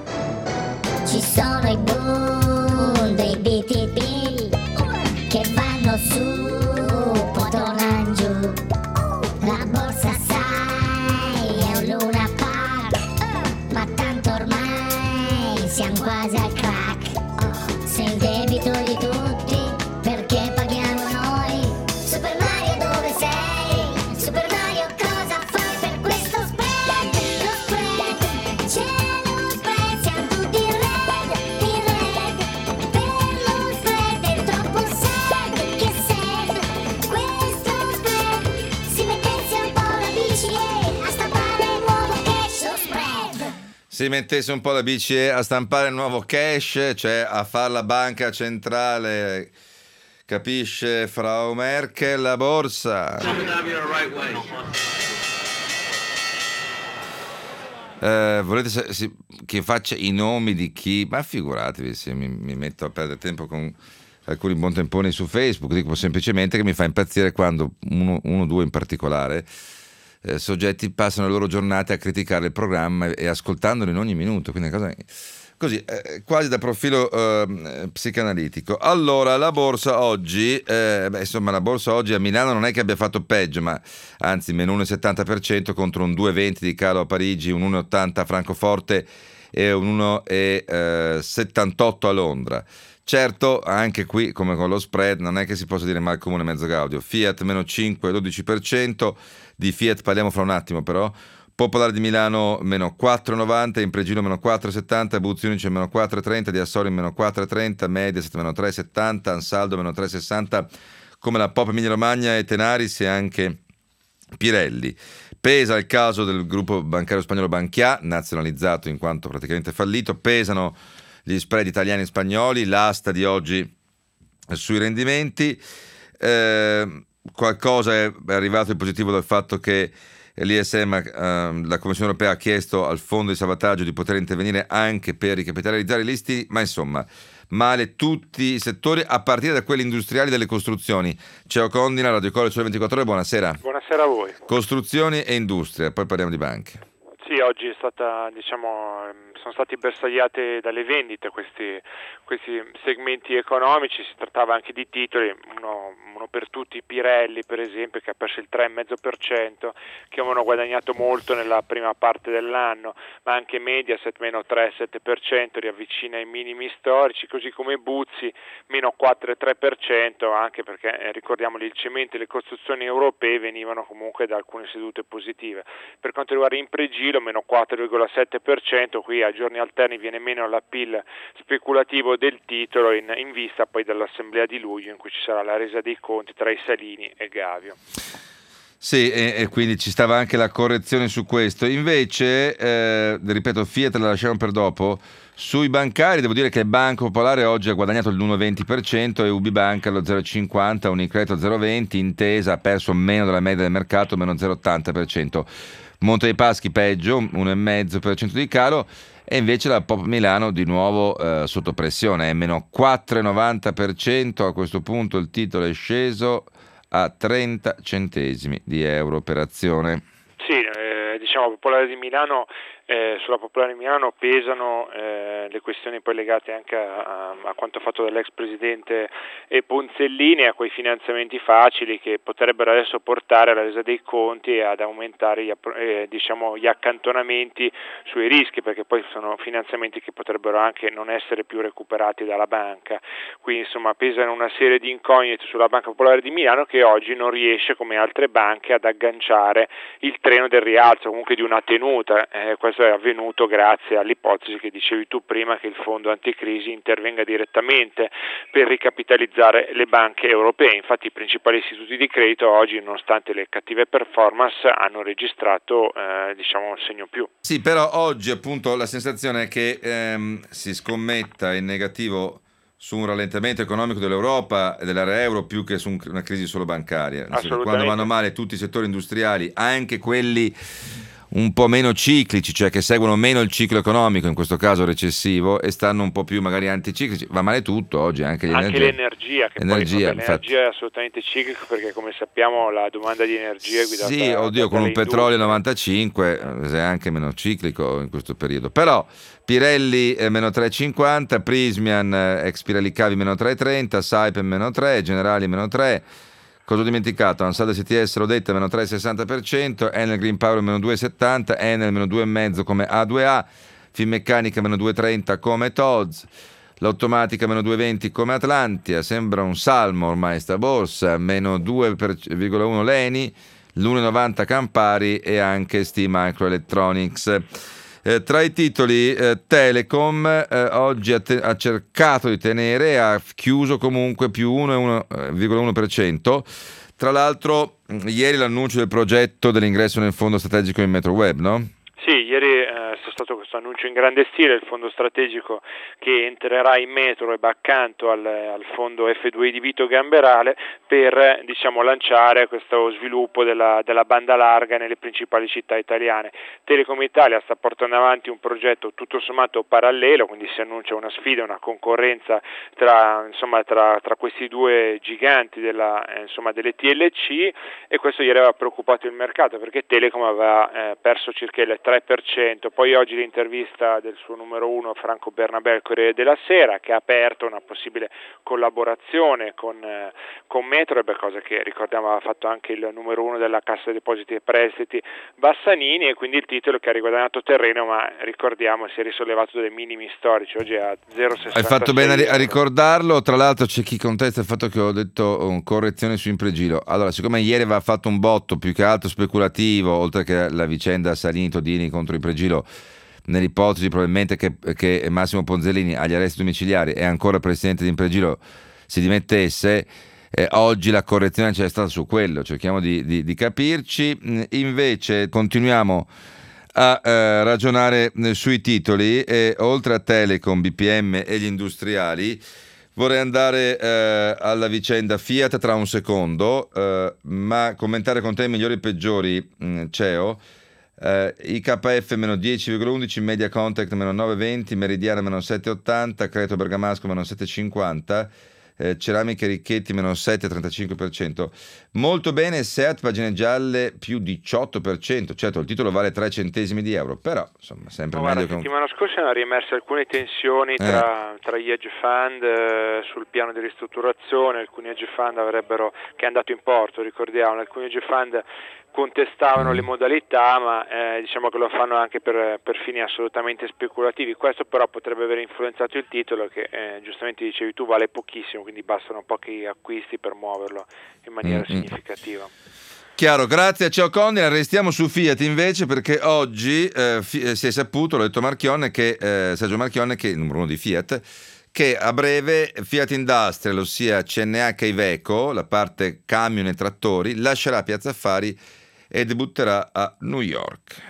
[SPEAKER 4] Ci sono i boom dei BTP che vanno su, poi tornano giù. La borsa sai è un Luna Park, ma tanto ormai siamo quasi al crack. Se il debito è di tutti, perché paghiamo noi? Super Mario dove sei? Super Mario cosa fai per questo spread? Lo spread, c'è lo spread, siamo tutti in red, per lo spread è troppo sad, che sad, questo spread, si mettesse un po' la BCE a stampare il nuovo cash, lo spread.
[SPEAKER 2] Si mettesse un po' la BCE a stampare il nuovo cash, cioè a far la banca centrale, capisce Frau Merkel, la borsa. Volete che faccia i nomi di chi? Ma figuratevi se mi metto a perdere tempo con alcuni buontemponi su Facebook. Dico semplicemente che mi fa impazzire quando uno, due in particolare, soggetti passano le loro giornate a criticare il programma e ascoltandolo in ogni minuto, quindi così quasi da profilo psicanalitico. Allora, la borsa oggi, la borsa oggi a Milano non è che abbia fatto peggio, ma anzi meno 1,70% contro un 2,20 di calo a Parigi, un 1,80 a Francoforte e un 1,78 a Londra. Certo, anche qui, come con lo spread, non è che si possa dire mal comune mezzo gaudio. Fiat meno 5,12%, di Fiat parliamo fra un attimo però. Popolare di Milano meno 4,90, Impregilo meno 4,70, Buzzi Unici meno 4,30, di Assori meno 4,30, Mediaset meno 3,70, Ansaldo meno 3,60, come la Pop Emilia Romagna e Tenaris e anche Pirelli. Pesa il caso del gruppo bancario spagnolo Banchià, nazionalizzato in quanto praticamente fallito. Pesano gli spread italiani e spagnoli, l'asta di oggi sui rendimenti. Qualcosa è arrivato in positivo dal fatto che l'ISM, la Commissione Europea, ha chiesto al fondo di salvataggio di poter intervenire anche per ricapitalizzare i listini, ma insomma male tutti i settori a partire da quelli industriali delle costruzioni. Ciao Condina, Radio Cole, Sole 24 Ore, buonasera.
[SPEAKER 5] Buonasera a voi.
[SPEAKER 2] Costruzioni e industria, poi parliamo di banche.
[SPEAKER 5] Sì, oggi è stata, sono stati bersagliate dalle vendite questi segmenti economici. Si trattava anche di titoli, uno per tutti, Pirelli per esempio, che ha perso il 3,5%, che avevano guadagnato molto nella prima parte dell'anno, ma anche Mediaset meno 3,7%, riavvicina ai minimi storici, così come Buzzi meno 4,3%, anche perché ricordiamoli, il cemento e le costruzioni europee venivano comunque da alcune sedute positive. Per quanto riguarda Impregilo meno 4,7%, qui a giorni alterni viene meno l'appeal speculativo del titolo in vista poi dell'assemblea di luglio, in cui ci sarà la resa dei conti tra i Salini e Gavio.
[SPEAKER 2] Sì, e quindi ci stava anche la correzione su questo. Invece, ripeto, Fiat la lasciamo per dopo. Sui bancari devo dire che il Banco Popolare oggi ha guadagnato l'1,20% e UBI Banca lo 0,50%, Unicredit 0,20%, Intesa ha perso meno della media del mercato, meno 0,80%. Monte dei Paschi peggio, 1,5% di calo, e invece la Pop Milano di nuovo sotto pressione, è meno 4,90%, a questo punto il titolo è sceso a 30 centesimi di euro per azione.
[SPEAKER 5] Sì, diciamo Popolare di Milano, sulla Popolare di Milano pesano le questioni poi legate anche a quanto fatto dall'ex presidente Ponzellini e a quei finanziamenti facili che potrebbero adesso portare alla resa dei conti e ad aumentare gli accantonamenti sui rischi, perché poi sono finanziamenti che potrebbero anche non essere più recuperati dalla banca. Quindi insomma pesano una serie di incognite sulla Banca Popolare di Milano, che oggi non riesce come altre banche ad agganciare il treno del rialzo, comunque di una tenuta. Questo è avvenuto grazie all'ipotesi che dicevi tu prima, che il fondo anticrisi intervenga direttamente per ricapitalizzare le banche europee. Infatti i principali istituti di credito oggi, nonostante le cattive performance, hanno registrato un segno più.
[SPEAKER 2] Sì, però oggi appunto la sensazione è che si scommetta in negativo su un rallentamento economico dell'Europa e dell'area euro più che su una crisi solo bancaria. Quando vanno male tutti i settori industriali, anche quelli un po' meno ciclici, cioè che seguono meno il ciclo economico, in questo caso recessivo, e stanno un po' più magari anticiclici, va male tutto oggi, anche
[SPEAKER 5] l'energia, che l'energia è assolutamente ciclica, perché come sappiamo la domanda di energia è guidata.
[SPEAKER 2] Sì, oddio, con un petrolio 95 è anche meno ciclico in questo periodo, però Pirelli meno 3,50, Prysmian ex Pirelli Cavi meno 3,30, Saipem meno 3, Generali meno 3. Cosa ho dimenticato? Ansaldo STS l'ho detta, meno 3,60%, Enel Green Power meno 2,70%, Enel meno 2,5% come A2A, Finmeccanica meno 2,30% come Tod's, l'Automatica meno 2,20% come Atlantia, sembra un salmo ormai sta borsa, meno 2,1% Leni, l'1,90% Campari e anche ST Microelectronics. Tra i titoli Telecom oggi ha cercato di tenere, ha chiuso comunque più 1,1%. Tra l'altro ieri l'annuncio del progetto dell'ingresso nel fondo strategico in Metroweb, no?
[SPEAKER 5] Sì, ieri è stato questo annuncio in grande stile, il fondo strategico che entrerà in Metroweb accanto al fondo F2I di Vito Gamberale per lanciare questo sviluppo della banda larga nelle principali città italiane. Telecom Italia sta portando avanti un progetto tutto sommato parallelo, quindi si annuncia una sfida, una concorrenza tra questi due giganti delle TLC, e questo ieri aveva preoccupato il mercato perché Telecom aveva perso circa il 3%. Poi oggi l'intervista del suo numero uno Franco Bernabé al Corriere della Sera, che ha aperto una possibile collaborazione con Metroweb, cosa che ricordiamo aveva fatto anche il numero uno della Cassa Depositi e Prestiti Bassanini, e quindi il titolo che ha riguadagnato terreno, ma ricordiamo si è risollevato dai minimi storici, oggi è a 0,66.
[SPEAKER 2] Hai fatto bene a ricordarlo. Tra l'altro c'è chi contesta il fatto che ho detto correzione su Impregilo. Allora, siccome ieri aveva fatto un botto più che altro speculativo, oltre che la vicenda Salini-Todini contro Impregilo, nell'ipotesi probabilmente che Massimo Ponzellini agli arresti domiciliari e ancora presidente di Impregilo si dimettesse, oggi la correzione c'è stata su quello, cerchiamo di capirci. Invece continuiamo a ragionare sui titoli, e oltre a Telecom, BPM e gli industriali vorrei andare alla vicenda Fiat tra un secondo, ma commentare con te i migliori e peggiori. CEO, IKF meno 10,11, Media Contact meno 9,20, Meridiana meno 7,80, Credito Bergamasco meno 7,50, Ceramiche Ricchetti meno 7,35%. Molto bene Seat, pagine gialle più 18%. Certo, il titolo vale 3 centesimi di euro, però insomma sempre meglio.
[SPEAKER 5] La settimana scorsa erano riemerse alcune tensioni tra gli hedge fund sul piano di ristrutturazione. Alcuni hedge fund che è andato in porto, ricordiamo, alcuni hedge fund contestavano le modalità, ma che lo fanno anche per fini assolutamente speculativi. Questo però potrebbe aver influenzato il titolo, che giustamente dicevi tu vale pochissimo, quindi bastano pochi acquisti per muoverlo in maniera significativa.
[SPEAKER 2] Chiaro, grazie a Ciao Condina. Restiamo su Fiat invece, perché oggi si è saputo, l'ha detto Marchionne, che Sergio Marchionne, che è il numero uno di Fiat, che a breve Fiat Industrial, ossia CNH Iveco, la parte camion e trattori, lascerà Piazza Affari e debutterà a New York.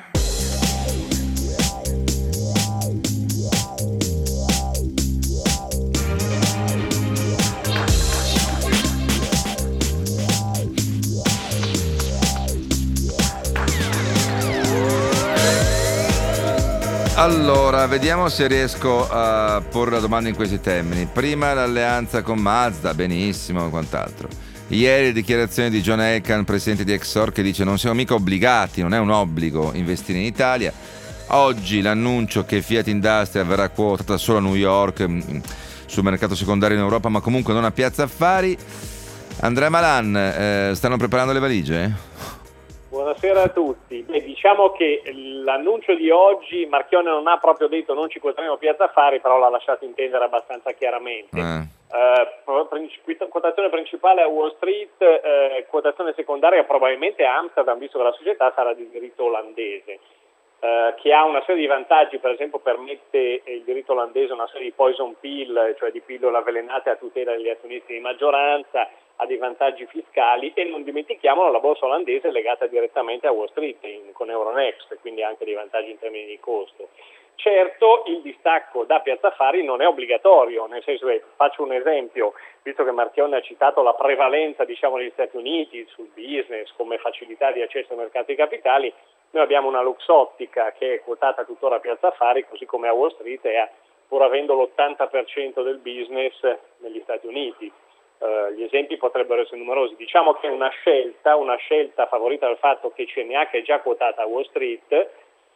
[SPEAKER 2] Allora, vediamo se riesco a porre la domanda in questi termini. Prima l'alleanza con Mazda, benissimo, quant'altro. Ieri le dichiarazioni di John Elkann, presidente di Exor, che dice non siamo mica obbligati, non è un obbligo investire in Italia. Oggi l'annuncio che Fiat Industrial verrà quotata solo a New York, sul mercato secondario in Europa, ma comunque non a Piazza Affari. Andrea Malan, stanno preparando le valigie?
[SPEAKER 6] Buonasera a tutti. Diciamo che l'annuncio di oggi, Marchionne non ha proprio detto non ci quoteremo Piazza Affari, però l'ha lasciato intendere abbastanza chiaramente. Quotazione principale a Wall Street, quotazione secondaria probabilmente a Amsterdam, visto che la società sarà di diritto olandese, che ha una serie di vantaggi. Per esempio permette il diritto olandese una serie di poison pill, cioè di pillole avvelenate a tutela degli azionisti di maggioranza, ha dei vantaggi fiscali, e non dimentichiamolo, la borsa olandese è legata direttamente a Wall Street con Euronext, quindi anche dei vantaggi in termini di costo. Certo, il distacco da Piazza Affari non è obbligatorio, nel senso che, faccio un esempio, visto che Marchionne ha citato la prevalenza degli Stati Uniti sul business come facilità di accesso ai mercati di capitali, noi abbiamo una Luxottica che è quotata tuttora a Piazza Affari, così come a Wall Street, e pur avendo l'80% del business negli Stati Uniti. Gli esempi potrebbero essere numerosi. Diciamo che è una scelta favorita dal fatto che CNH è già quotata a Wall Street,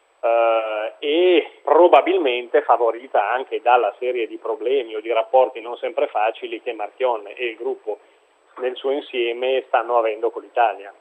[SPEAKER 6] e probabilmente favorita anche dalla serie di problemi o di rapporti non sempre facili che Marchionne e il gruppo nel suo insieme stanno avendo con l'Italia.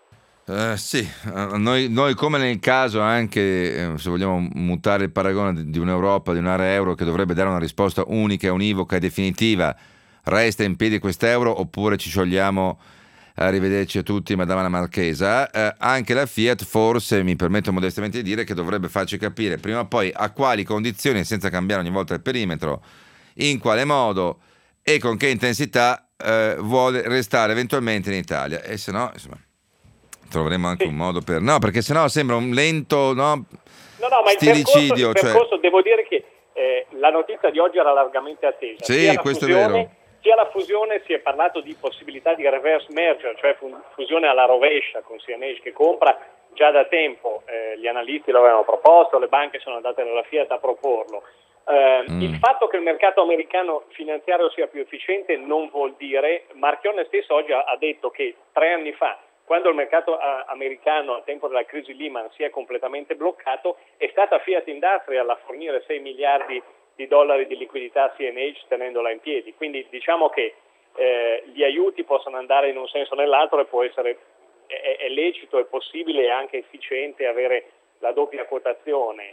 [SPEAKER 2] Sì, noi come nel caso anche, se vogliamo mutare il paragone di un'Europa, di un'area euro che dovrebbe dare una risposta unica, univoca e definitiva, resta in piedi quest'euro oppure ci sciogliamo, arrivederci a tutti Madama la Marchesa, anche la Fiat forse, mi permetto modestamente di dire, che dovrebbe farci capire prima o poi a quali condizioni, senza cambiare ogni volta il perimetro, in quale modo e con che intensità vuole restare eventualmente in Italia, e se no insomma troveremo anche un modo per... No, perché sennò sembra un lento
[SPEAKER 6] ma
[SPEAKER 2] stilicidio.
[SPEAKER 6] Il percorso, devo dire che la notizia di oggi era largamente attesa.
[SPEAKER 2] Sì, questo è vero.
[SPEAKER 6] Sia la fusione, si è parlato di possibilità di reverse merger, cioè fusione alla rovescia con CNH che compra già da tempo. Gli analisti lo avevano proposto, le banche sono andate nella Fiat a proporlo. Il fatto che il mercato americano finanziario sia più efficiente non vuol dire... Marchionne stesso oggi ha detto che 3 anni fa, quando il mercato americano al tempo della crisi Lehman si è completamente bloccato, è stata Fiat Industrial a fornire 6 miliardi di dollari di liquidità a CNH tenendola in piedi. Quindi diciamo che gli aiuti possono andare in un senso o nell'altro, e può essere è lecito, è possibile e anche efficiente avere la doppia quotazione.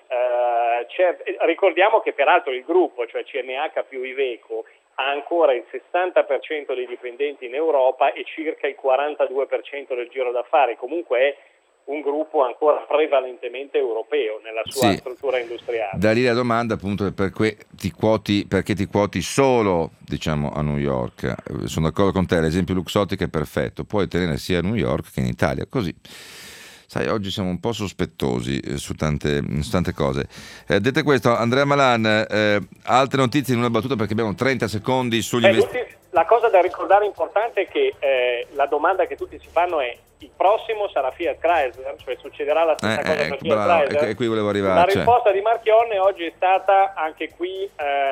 [SPEAKER 6] Ricordiamo che peraltro il gruppo, cioè CNH più Iveco, ha ancora il 60% dei dipendenti in Europa e circa il 42% del giro d'affari. Comunque è un gruppo ancora prevalentemente europeo nella sua struttura industriale.
[SPEAKER 2] Da lì la domanda appunto perché ti quoti solo, diciamo, a New York. Sono d'accordo con te, l'esempio Luxottica è perfetto, puoi tenere sia a New York che in Italia, così. Sai, oggi siamo un po' sospettosi su tante cose. Dette questo, Andrea Malan, altre notizie in una battuta perché abbiamo 30 secondi sugli investimenti.
[SPEAKER 6] La cosa da ricordare importante è che la domanda che tutti si fanno è: il prossimo sarà Fiat Chrysler? Cioè succederà la stessa cosa per Fiat Chrysler?
[SPEAKER 2] E qui volevo arrivare.
[SPEAKER 6] La risposta di Marchionne oggi è stata, anche qui,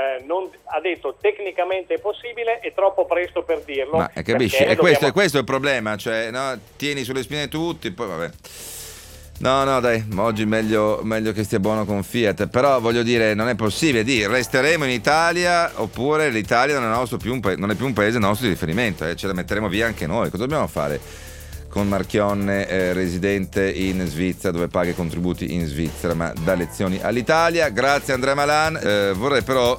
[SPEAKER 6] ha detto tecnicamente è possibile, è troppo presto per dirlo.
[SPEAKER 2] Ma capisci? E questo è il problema, cioè no, tieni sulle spine tutti, poi vabbè. No, dai, oggi meglio che stia buono con Fiat, però voglio dire, non è possibile dire resteremo in Italia oppure l'Italia non è più un paese nostro di riferimento, ce la metteremo via anche noi. Cosa dobbiamo fare con Marchionne, residente in Svizzera, dove paga i contributi in Svizzera, ma dà lezioni all'Italia? Grazie Andrea Malan. Vorrei però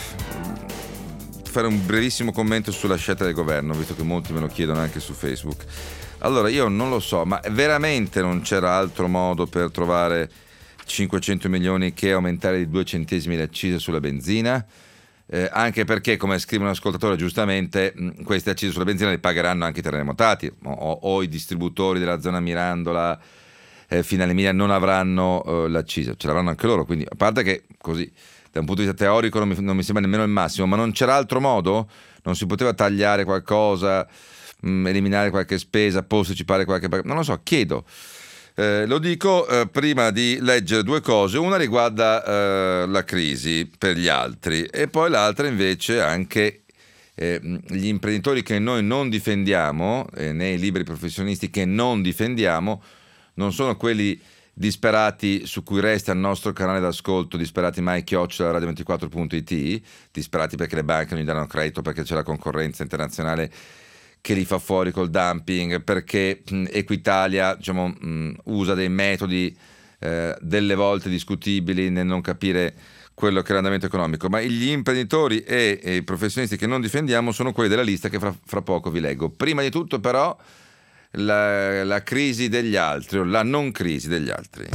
[SPEAKER 2] fare un brevissimo commento sulla scelta del governo, visto che molti me lo chiedono anche su Facebook. Allora, io non lo so, ma veramente non c'era altro modo per trovare 500 milioni che aumentare di 2 centesimi l'accisa sulla benzina? anche perché, come scrive un ascoltatore giustamente, queste accise sulla benzina le pagheranno anche i terremotati o i distributori della zona Mirandola, Finale Emilia non avranno l'accisa, ce l'avranno anche loro, quindi a parte che così da un punto di vista teorico non mi sembra nemmeno il massimo, ma non c'era altro modo? Non si poteva tagliare qualcosa, eliminare qualche spesa, posticipare qualche... Non lo so, chiedo. Lo dico prima di leggere due cose. Una riguarda la crisi per gli altri e poi l'altra invece anche gli imprenditori che noi non difendiamo, nei liberi professionisti che non difendiamo, non sono quelli disperati su cui resta il nostro canale d'ascolto, disperati mai@radio24.it, disperati perché le banche non gli danno credito, perché c'è la concorrenza internazionale che li fa fuori col dumping, perché Equitalia usa dei metodi delle volte discutibili nel non capire quello che è l'andamento economico, ma gli imprenditori e i professionisti che non difendiamo sono quelli della lista che fra poco vi leggo. Prima di tutto però la crisi degli altri, o la non crisi degli altri.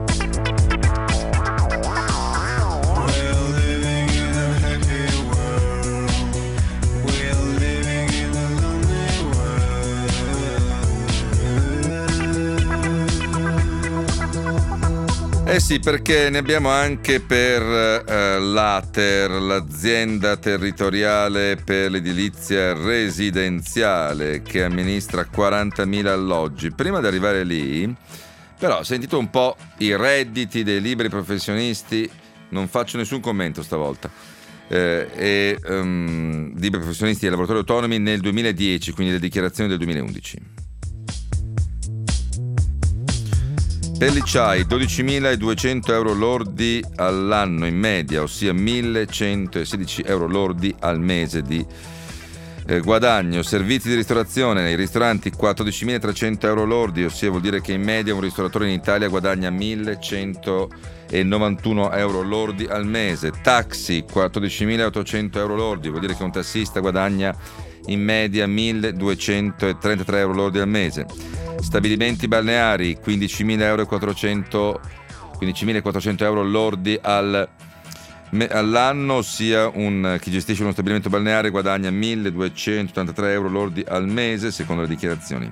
[SPEAKER 2] Eh sì, perché ne abbiamo anche per l'ATER, l'azienda territoriale per l'edilizia residenziale, che amministra 40.000 alloggi. Prima di arrivare lì, però, sentito un po' i redditi dei liberi professionisti, non faccio nessun commento stavolta, liberi professionisti e lavoratori autonomi nel 2010, quindi le dichiarazioni del 2011. Per l'ICAI 12.200 euro lordi all'anno in media, ossia 1.116 euro lordi al mese di guadagno. Servizi di ristorazione nei ristoranti 14.300 euro lordi, ossia vuol dire che in media un ristoratore in Italia guadagna 1.191 euro lordi al mese. Taxi 14.800 euro lordi, vuol dire che un tassista guadagna in media 1.233 euro lordi al mese. Stabilimenti balneari 15.400 euro lordi all'anno, ossia chi gestisce uno stabilimento balneare guadagna 1.283 euro lordi al mese, secondo le dichiarazioni.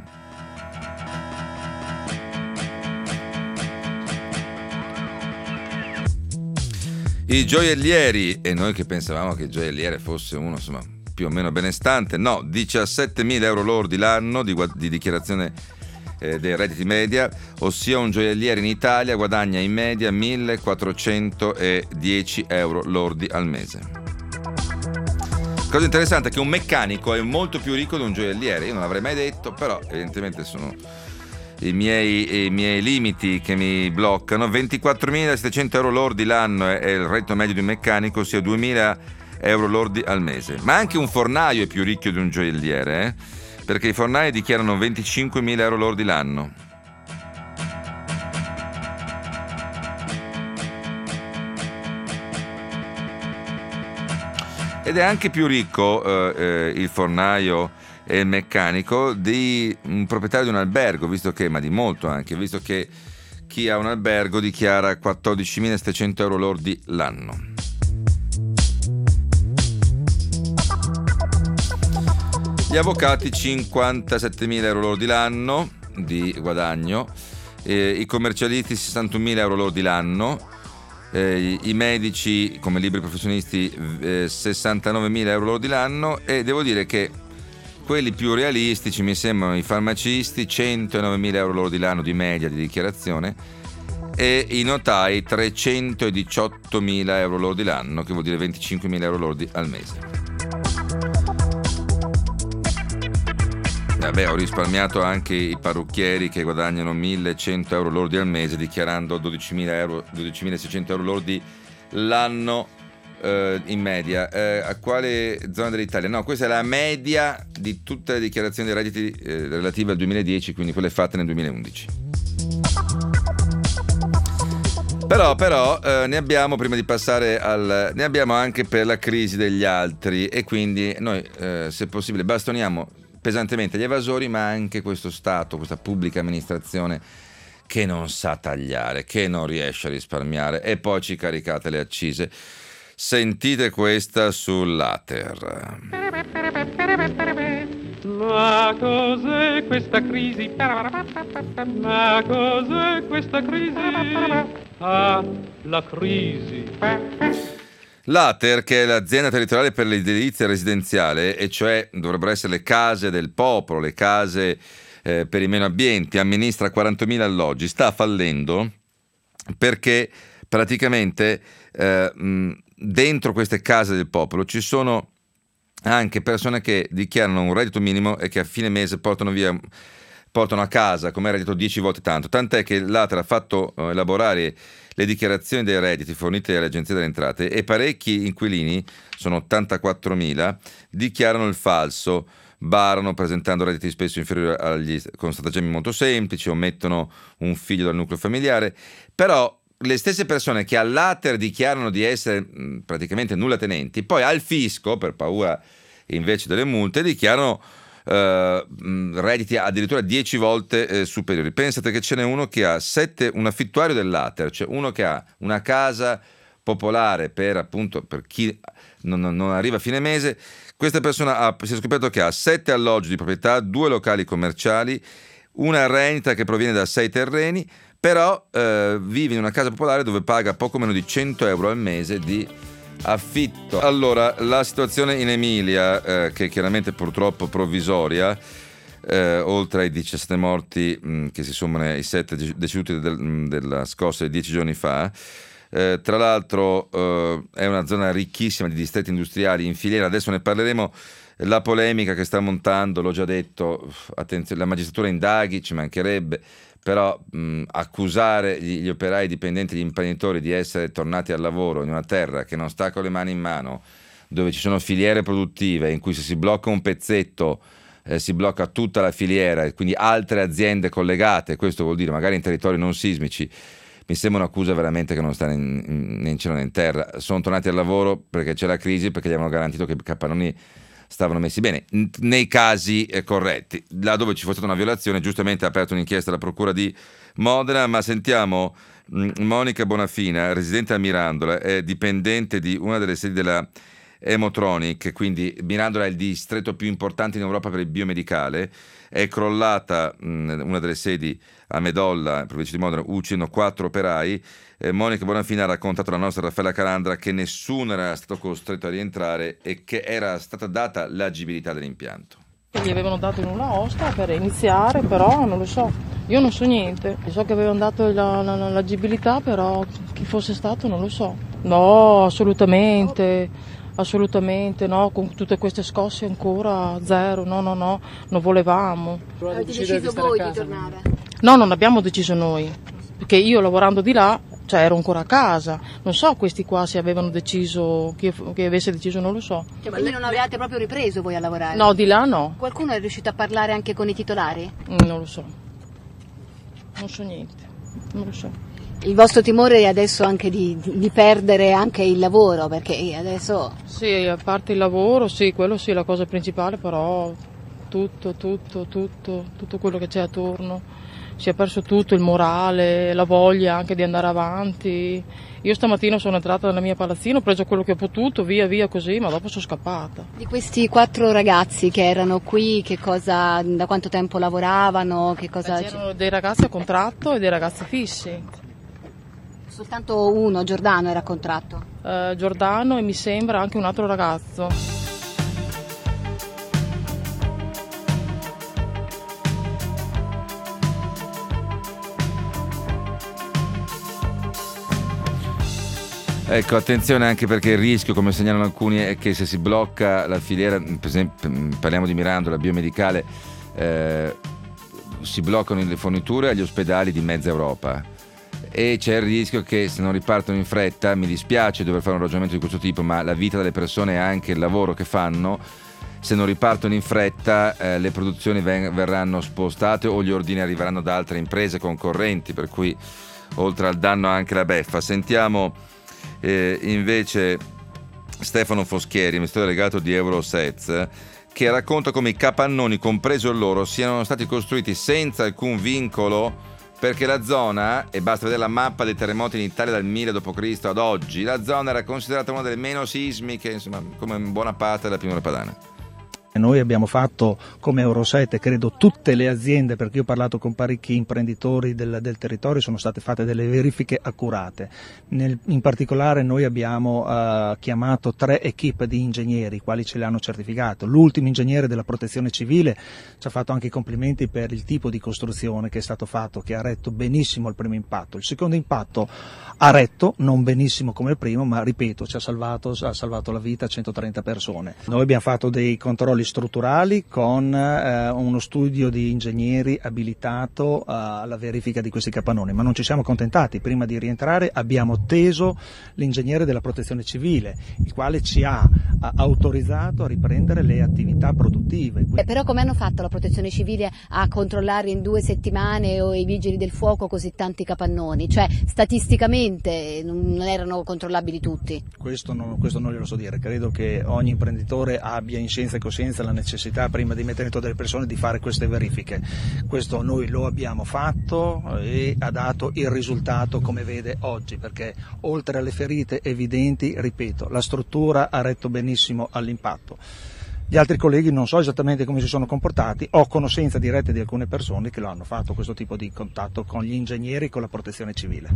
[SPEAKER 2] I gioiellieri, e noi che pensavamo che il gioielliere fosse uno più o meno benestante, no, 17.000 euro lordi l'anno di dichiarazione dei redditi media, ossia un gioielliere in Italia guadagna in media 1.410 euro lordi al mese. Cosa interessante è che un meccanico è molto più ricco di un gioielliere. Io non l'avrei mai detto, però evidentemente sono i miei limiti che mi bloccano. 24.700 euro lordi l'anno è il reddito medio di un meccanico, ossia 2.000 euro lordi al mese. Ma anche un fornaio è più ricco di un gioielliere, perché i fornai dichiarano 25.000 euro lordi l'anno. Ed è anche più ricco il fornaio e il meccanico di un proprietario di un albergo, ma di molto anche, visto che chi ha un albergo dichiara 14.700 euro lordi l'anno. Gli avvocati 57.000 euro lordi l'anno di guadagno, i commercialisti 61.000 euro lordi l'anno, i medici come liberi professionisti 69.000 euro lordi l'anno, e devo dire che quelli più realistici mi sembrano i farmacisti 109.000 euro lordi l'anno di media di dichiarazione, e i notai 318.000 euro lordi l'anno, che vuol dire 25.000 euro lordi al mese. Ho risparmiato anche i parrucchieri che guadagnano 1.100 euro lordi al mese, dichiarando 12.600 euro lordi l'anno in media. A quale zona dell'Italia? No, questa è la media di tutte le dichiarazioni dei redditi relative al 2010, quindi quelle fatte nel 2011. Però ne abbiamo, prima di passare ne abbiamo anche per la crisi degli altri, e quindi noi, se possibile, bastoniamo pesantemente gli evasori, ma anche questo Stato, questa pubblica amministrazione che non sa tagliare, che non riesce a risparmiare, e poi ci caricate le accise. Sentite questa sull'Ater.
[SPEAKER 7] Ma cos'è questa crisi? Ma cos'è questa crisi? Ah, la crisi.
[SPEAKER 2] L'Ater, che è l'azienda territoriale per l'edilizia residenziale, e cioè dovrebbero essere le case del popolo, le case per i meno abbienti, amministra 40.000 alloggi, sta fallendo perché praticamente dentro queste case del popolo ci sono anche persone che dichiarano un reddito minimo e che a fine mese portano a casa come reddito 10 volte tanto, tant'è che l'Ater ha fatto elaborare le dichiarazioni dei redditi fornite alle agenzie delle entrate e parecchi inquilini, sono 84.000, dichiarano il falso, barano presentando redditi spesso inferiori con stratagemmi molto semplici, omettono un figlio dal nucleo familiare, però le stesse persone che all'Ater dichiarano di essere praticamente nulla tenenti, poi al fisco, per paura invece delle multe, dichiarano redditi addirittura 10 volte superiori. Pensate che ce n'è uno che ha un affittuario dell'Ater, cioè uno che ha una casa popolare per chi non arriva a fine mese. Questa persona si è scoperto che ha 7 alloggi di proprietà, 2 locali commerciali, una rendita che proviene da 6 terreni, però vive in una casa popolare dove paga poco meno di 100 euro al mese di affitto. Allora, la situazione in Emilia, che chiaramente purtroppo provvisoria, oltre ai 17 morti che si sommano ai 7 deceduti della scossa di 10 giorni fa, tra l'altro è una zona ricchissima di distretti industriali in filiera. Adesso ne parleremo. La polemica che sta montando, l'ho già detto, attenzione, la magistratura indaghi, ci mancherebbe, però accusare gli operai dipendenti, gli imprenditori di essere tornati al lavoro in una terra che non sta con le mani in mano, dove ci sono filiere produttive in cui se si blocca un pezzetto si blocca tutta la filiera e quindi altre aziende collegate, questo vuol dire magari in territori non sismici, mi sembra un'accusa veramente che non sta né in cielo né in terra. Sono tornati al lavoro perché c'è la crisi, perché gli avevano garantito che i capannoni stavano messi bene, nei casi corretti. Là dove ci fosse stata una violazione, giustamente ha aperto un'inchiesta la procura di Modena, ma sentiamo Monica Bonafina, residente a Mirandola, è dipendente di una delle sedi della Emotronic, quindi Mirandola è il distretto più importante in Europa per il biomedicale. È crollata una delle sedi a Medolla, in provincia di Modena, uccidono 4 operai. Monica Bonafina ha raccontato alla nostra Raffaella Calandra che nessuno era stato costretto a rientrare e che era stata data l'agibilità dell'impianto.
[SPEAKER 8] Gli avevano dato nulla osta per iniziare, però non lo so, io non so niente. So che avevano dato l'agibilità, però chi fosse stato non lo so. No, assolutamente no, con tutte queste scosse ancora zero, no, non volevamo.
[SPEAKER 9] Avete deciso voi di tornare?
[SPEAKER 8] No, non abbiamo deciso noi, perché io lavorando di là, cioè ero ancora a casa, non so questi qua se avevano deciso, chi avesse deciso non lo so.
[SPEAKER 9] Cioè, quindi non avevate proprio ripreso voi a lavorare?
[SPEAKER 8] No, di là no.
[SPEAKER 9] Qualcuno è riuscito a parlare anche con i titolari?
[SPEAKER 8] Non lo so, non so niente, non lo so.
[SPEAKER 9] Il vostro timore è adesso anche di perdere anche il lavoro, perché adesso...
[SPEAKER 8] Sì, a parte il lavoro, sì, quello sì è la cosa principale, però tutto quello che c'è attorno. Si è perso tutto, il morale, la voglia anche di andare avanti. Io stamattina sono entrata nella mia palazzina, ho preso quello che ho potuto, via così, ma dopo sono scappata.
[SPEAKER 9] Di questi 4 ragazzi che erano qui, da quanto tempo lavoravano?
[SPEAKER 8] C'erano dei ragazzi a contratto e dei ragazzi fissi.
[SPEAKER 9] Soltanto uno, Giordano, era a contratto?
[SPEAKER 8] Giordano e mi sembra anche un altro ragazzo.
[SPEAKER 2] Ecco, attenzione anche perché il rischio, come segnalano alcuni, è che se si blocca la filiera, per esempio parliamo di Mirandola, biomedicale, si bloccano le forniture agli ospedali di mezza Europa. E c'è il rischio che se non ripartono in fretta, mi dispiace dover fare un ragionamento di questo tipo, ma la vita delle persone e anche il lavoro che fanno, se non ripartono in fretta le produzioni verranno spostate o gli ordini arriveranno da altre imprese concorrenti, per cui oltre al danno anche la beffa. Sentiamo invece Stefano Foschieri, amministratore delegato di Eurosets, che racconta come i capannoni, compreso il loro, siano stati costruiti senza alcun vincolo perché la zona, e basta vedere la mappa dei terremoti in Italia dal 1000 d.C. ad oggi, la zona era considerata una delle meno sismiche, insomma, come in buona parte della pianura padana.
[SPEAKER 10] Noi abbiamo fatto come Euro 7, credo tutte le aziende, perché io ho parlato con parecchi imprenditori del territorio, sono state fatte delle verifiche accurate. In particolare noi abbiamo chiamato 3 equip di ingegneri, i quali ce le hanno certificato. L'ultimo ingegnere della Protezione Civile ci ha fatto anche i complimenti per il tipo di costruzione che è stato fatto, che ha retto benissimo il primo impatto. Il secondo impatto ha retto, non benissimo come il primo, ma ripeto, ha salvato la vita a 130 persone. Noi abbiamo fatto dei controlli strutturali con uno studio di ingegneri abilitato alla verifica di questi capannoni, ma non ci siamo accontentati. Prima di rientrare abbiamo teso l'ingegnere della Protezione Civile, il quale ci ha autorizzato a riprendere le attività produttive.
[SPEAKER 9] Però come hanno fatto la Protezione Civile a controllare in 2 settimane o i vigili del fuoco così tanti capannoni? Cioè statisticamente non erano controllabili tutti?
[SPEAKER 10] Questo non glielo so dire, credo che ogni imprenditore abbia in scienza e coscienza la necessità, prima di mettere dentro delle persone, di fare queste verifiche. Questo noi lo abbiamo fatto e ha dato il risultato come vede oggi, perché oltre alle ferite evidenti, ripeto, la struttura ha retto benissimo all'impatto. Gli altri colleghi non so esattamente come si sono comportati, ho conoscenza diretta di alcune persone che lo hanno fatto, questo tipo di contatto con gli ingegneri e con la Protezione Civile.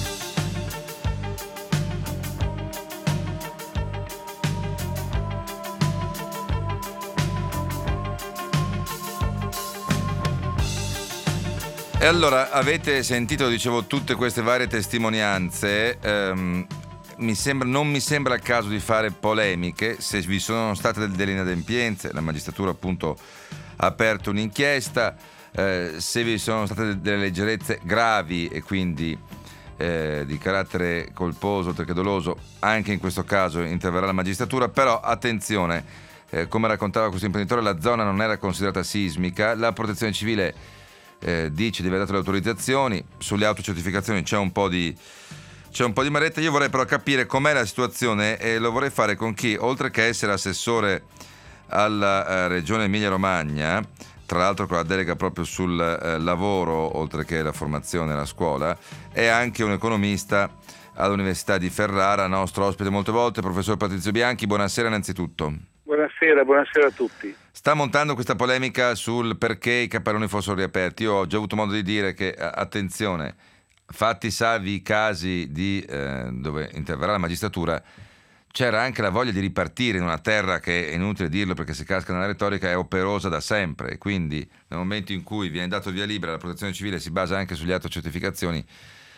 [SPEAKER 2] E allora avete sentito, dicevo, tutte queste varie testimonianze. Non mi sembra il caso di fare polemiche. Se vi sono state delle inadempienze, la magistratura appunto ha aperto un'inchiesta. Se vi sono state delle leggerezze gravi e quindi di carattere colposo oltre che doloso, anche in questo caso interverrà la magistratura. Però attenzione, come raccontava questo imprenditore, la zona non era considerata sismica. La Protezione Civile dice di aver dato le autorizzazioni. Sulle autocertificazioni c'è un po' di maretta. Io vorrei però capire com'è la situazione, e lo vorrei fare con chi, oltre che essere assessore alla regione Emilia-Romagna, tra l'altro con la delega proprio sul lavoro, oltre che la formazione e la scuola, è anche un economista all'Università di Ferrara, nostro ospite molte volte, professor Patrizio Bianchi. Buonasera innanzitutto.
[SPEAKER 11] Buonasera a tutti.
[SPEAKER 2] Sta montando questa polemica sul perché i capannoni fossero riaperti. Io ho già avuto modo di dire che, attenzione, fatti salvi i casi dove interverrà la magistratura, c'era anche la voglia di ripartire in una terra che, è inutile dirlo perché si casca nella retorica, è operosa da sempre, e quindi nel momento in cui viene dato via libera, la Protezione Civile si basa anche sugli autocertificazioni,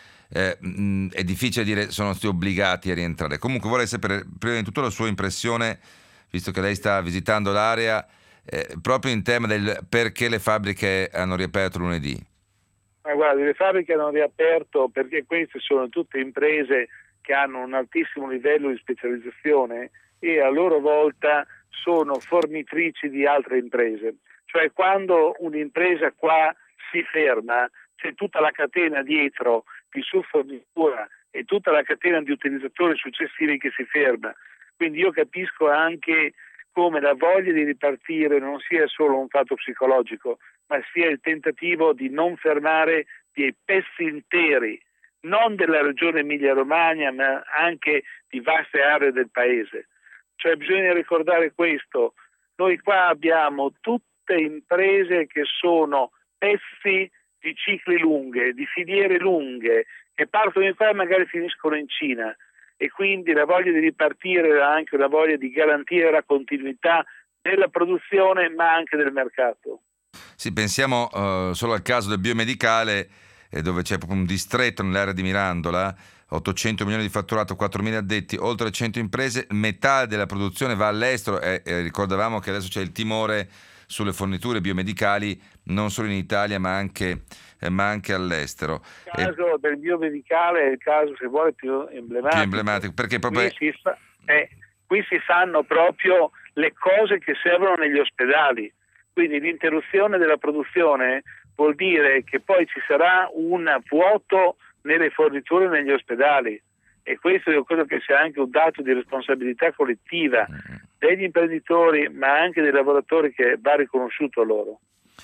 [SPEAKER 2] è difficile dire sono stati obbligati a rientrare. Comunque vorrei sapere prima di tutto la sua impressione, visto che lei sta visitando l'area, proprio in tema del perché le fabbriche hanno riaperto lunedì.
[SPEAKER 11] Ma guardi, le fabbriche hanno riaperto perché queste sono tutte imprese che hanno un altissimo livello di specializzazione e a loro volta sono fornitrici di altre imprese. Cioè quando un'impresa qua si ferma, c'è tutta la catena dietro di subfornitura e tutta la catena di utilizzatori successivi che si ferma. Quindi io capisco anche come la voglia di ripartire non sia solo un fatto psicologico, ma sia il tentativo di non fermare dei pezzi interi, non della regione Emilia-Romagna, ma anche di vaste aree del paese. Cioè bisogna ricordare questo: noi qua abbiamo tutte imprese che sono pezzi di cicli lunghe, di filiere lunghe, che partono in qua e magari finiscono in Cina. E quindi la voglia di ripartire era anche una voglia di garantire la continuità della produzione ma anche del mercato.
[SPEAKER 2] Sì, pensiamo solo al caso del biomedicale, dove c'è proprio un distretto nell'area di Mirandola, 800 milioni di fatturato, 4.000 addetti, oltre 100 imprese, metà della produzione va all'estero e ricordavamo che adesso c'è il timore sulle forniture biomedicali non solo in Italia ma anche all'estero.
[SPEAKER 11] Il caso del biomedicale è il caso, se vuole, più emblematico perché proprio qui si sanno proprio le cose che servono negli ospedali, quindi l'interruzione della produzione vuol dire che poi ci sarà un vuoto nelle forniture negli ospedali, e questo io credo che sia anche un dato di responsabilità collettiva degli imprenditori ma anche dei lavoratori che va riconosciuto loro.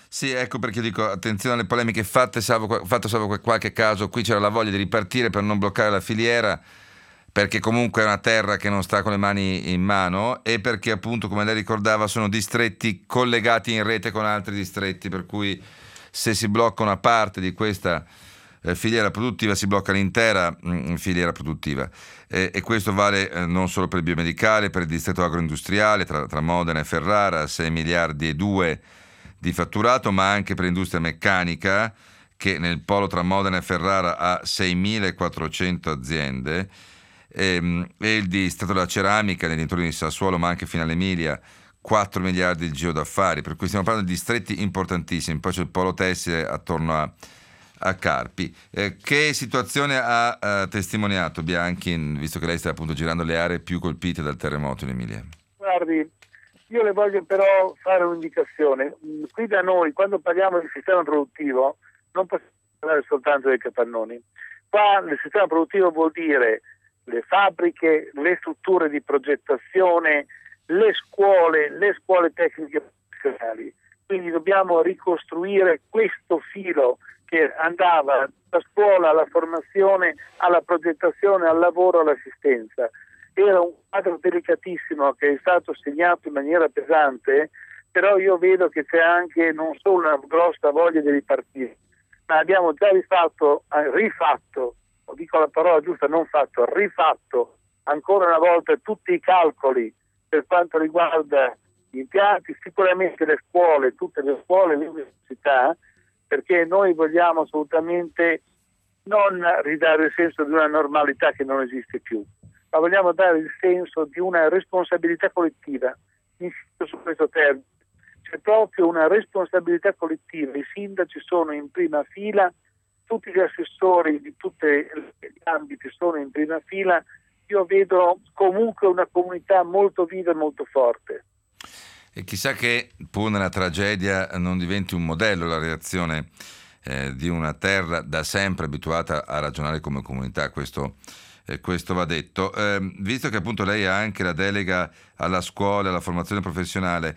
[SPEAKER 2] Sì, ecco perché io dico attenzione alle polemiche fatto salvo qualche caso. Qui c'era la voglia di ripartire per non bloccare la filiera, perché comunque è una terra che non sta con le mani in mano e perché appunto, come lei ricordava, sono distretti collegati in rete con altri distretti, per cui se si blocca una parte di questa filiera produttiva si blocca l'intera filiera produttiva, e questo vale non solo per il biomedicale, per il distretto agroindustriale tra Modena e Ferrara, 6 miliardi e 2 di fatturato, ma anche per l'industria meccanica, che nel polo tra Modena e Ferrara ha 6.400 aziende, e il distretto della ceramica nei dintorni di Sassuolo, ma anche fino all'Emilia, 4 miliardi il giro d'affari, per cui stiamo parlando di distretti importantissimi. Poi c'è il polo tessile attorno a Carpi. Che situazione ha testimoniato Bianchi, visto che lei sta appunto girando le aree più colpite dal terremoto in Emilia?
[SPEAKER 11] Guardi, io le voglio però fare un'indicazione. Qui da noi, quando parliamo di sistema produttivo, non possiamo parlare soltanto dei capannoni. Qua il sistema produttivo vuol dire le fabbriche, le strutture di progettazione, le scuole tecniche professionali. Quindi dobbiamo ricostruire questo filo che andava da scuola alla formazione, alla progettazione, al lavoro, all'assistenza. Era un quadro delicatissimo che è stato segnato in maniera pesante, però io vedo che c'è anche non solo una grossa voglia di ripartire, ma abbiamo già rifatto, dico la parola giusta, non fatto, rifatto ancora una volta tutti i calcoli per quanto riguarda gli impianti, sicuramente le scuole, tutte le scuole, le università, perché noi vogliamo assolutamente non ridare il senso di una normalità che non esiste più, ma vogliamo dare il senso di una responsabilità collettiva. Insisto su questo termine, c'è proprio una responsabilità collettiva, i sindaci sono in prima fila, tutti gli assessori di tutti gli ambiti sono in prima fila. Io vedo comunque una comunità molto viva e molto forte.
[SPEAKER 2] E chissà che pur nella tragedia non diventi un modello la reazione di una terra da sempre abituata a ragionare come comunità, questo va detto. Visto che appunto lei ha anche la delega alla scuola, alla formazione professionale,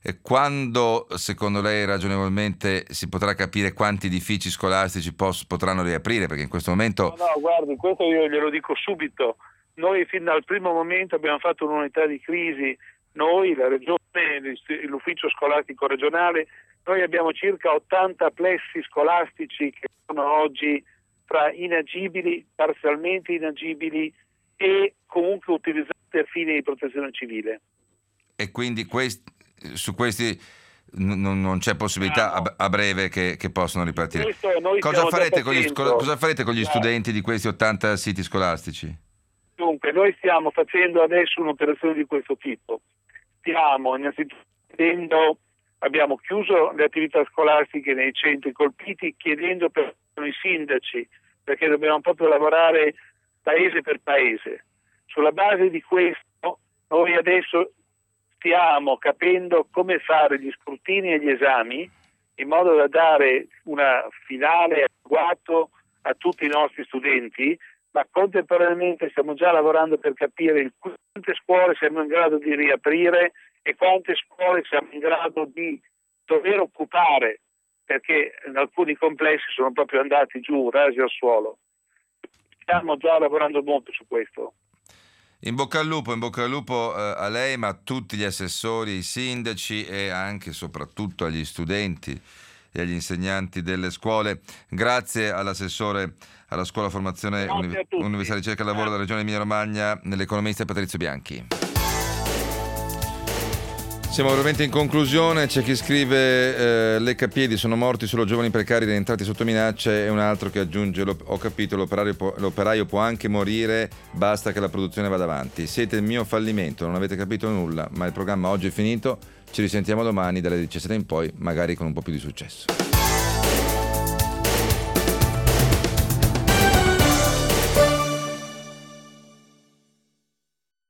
[SPEAKER 2] quando secondo lei ragionevolmente si potrà capire quanti edifici scolastici potranno riaprire? Perché in questo momento...
[SPEAKER 11] No, guardi, questo io glielo dico subito. Noi fin dal primo momento abbiamo fatto un'unità di crisi, noi, la regione, l'ufficio scolastico regionale, noi abbiamo circa 80 plessi scolastici che sono oggi fra inagibili, parzialmente inagibili e comunque utilizzati a fini di protezione civile.
[SPEAKER 2] E quindi su questi non c'è possibilità a breve che possano ripartire. Cosa farete con gli studenti di questi 80 siti scolastici?
[SPEAKER 11] Dunque, noi stiamo facendo adesso un'operazione di questo tipo. Stiamo innanzitutto abbiamo chiuso le attività scolastiche nei centri colpiti, chiedendo per i sindaci, perché dobbiamo proprio lavorare paese per paese. Sulla base di questo noi adesso stiamo capendo come fare gli scrutini e gli esami in modo da dare una finale adeguato a tutti i nostri studenti, ma contemporaneamente stiamo già lavorando per capire quante scuole siamo in grado di riaprire e quante scuole siamo in grado di dover occupare, perché in alcuni complessi sono proprio andati giù, rasi al suolo. Stiamo già lavorando molto su questo.
[SPEAKER 2] In bocca al lupo a lei, ma a tutti gli assessori, i sindaci e anche e soprattutto agli studenti e agli insegnanti delle scuole. Grazie all'assessore alla Scuola Formazione Università di Ricerca e Lavoro della Regione Emilia Romagna, nell'economista Patrizio Bianchi. Siamo veramente in conclusione. C'è chi scrive Leccapiedi, sono morti solo giovani precari rientrati sotto minaccia, e un altro che aggiunge ho capito, l'operaio può anche morire, basta che la produzione vada avanti. Siete il mio fallimento, non avete capito nulla, ma il programma oggi è finito, ci risentiamo domani dalle 17 in poi, magari con un po' più di successo.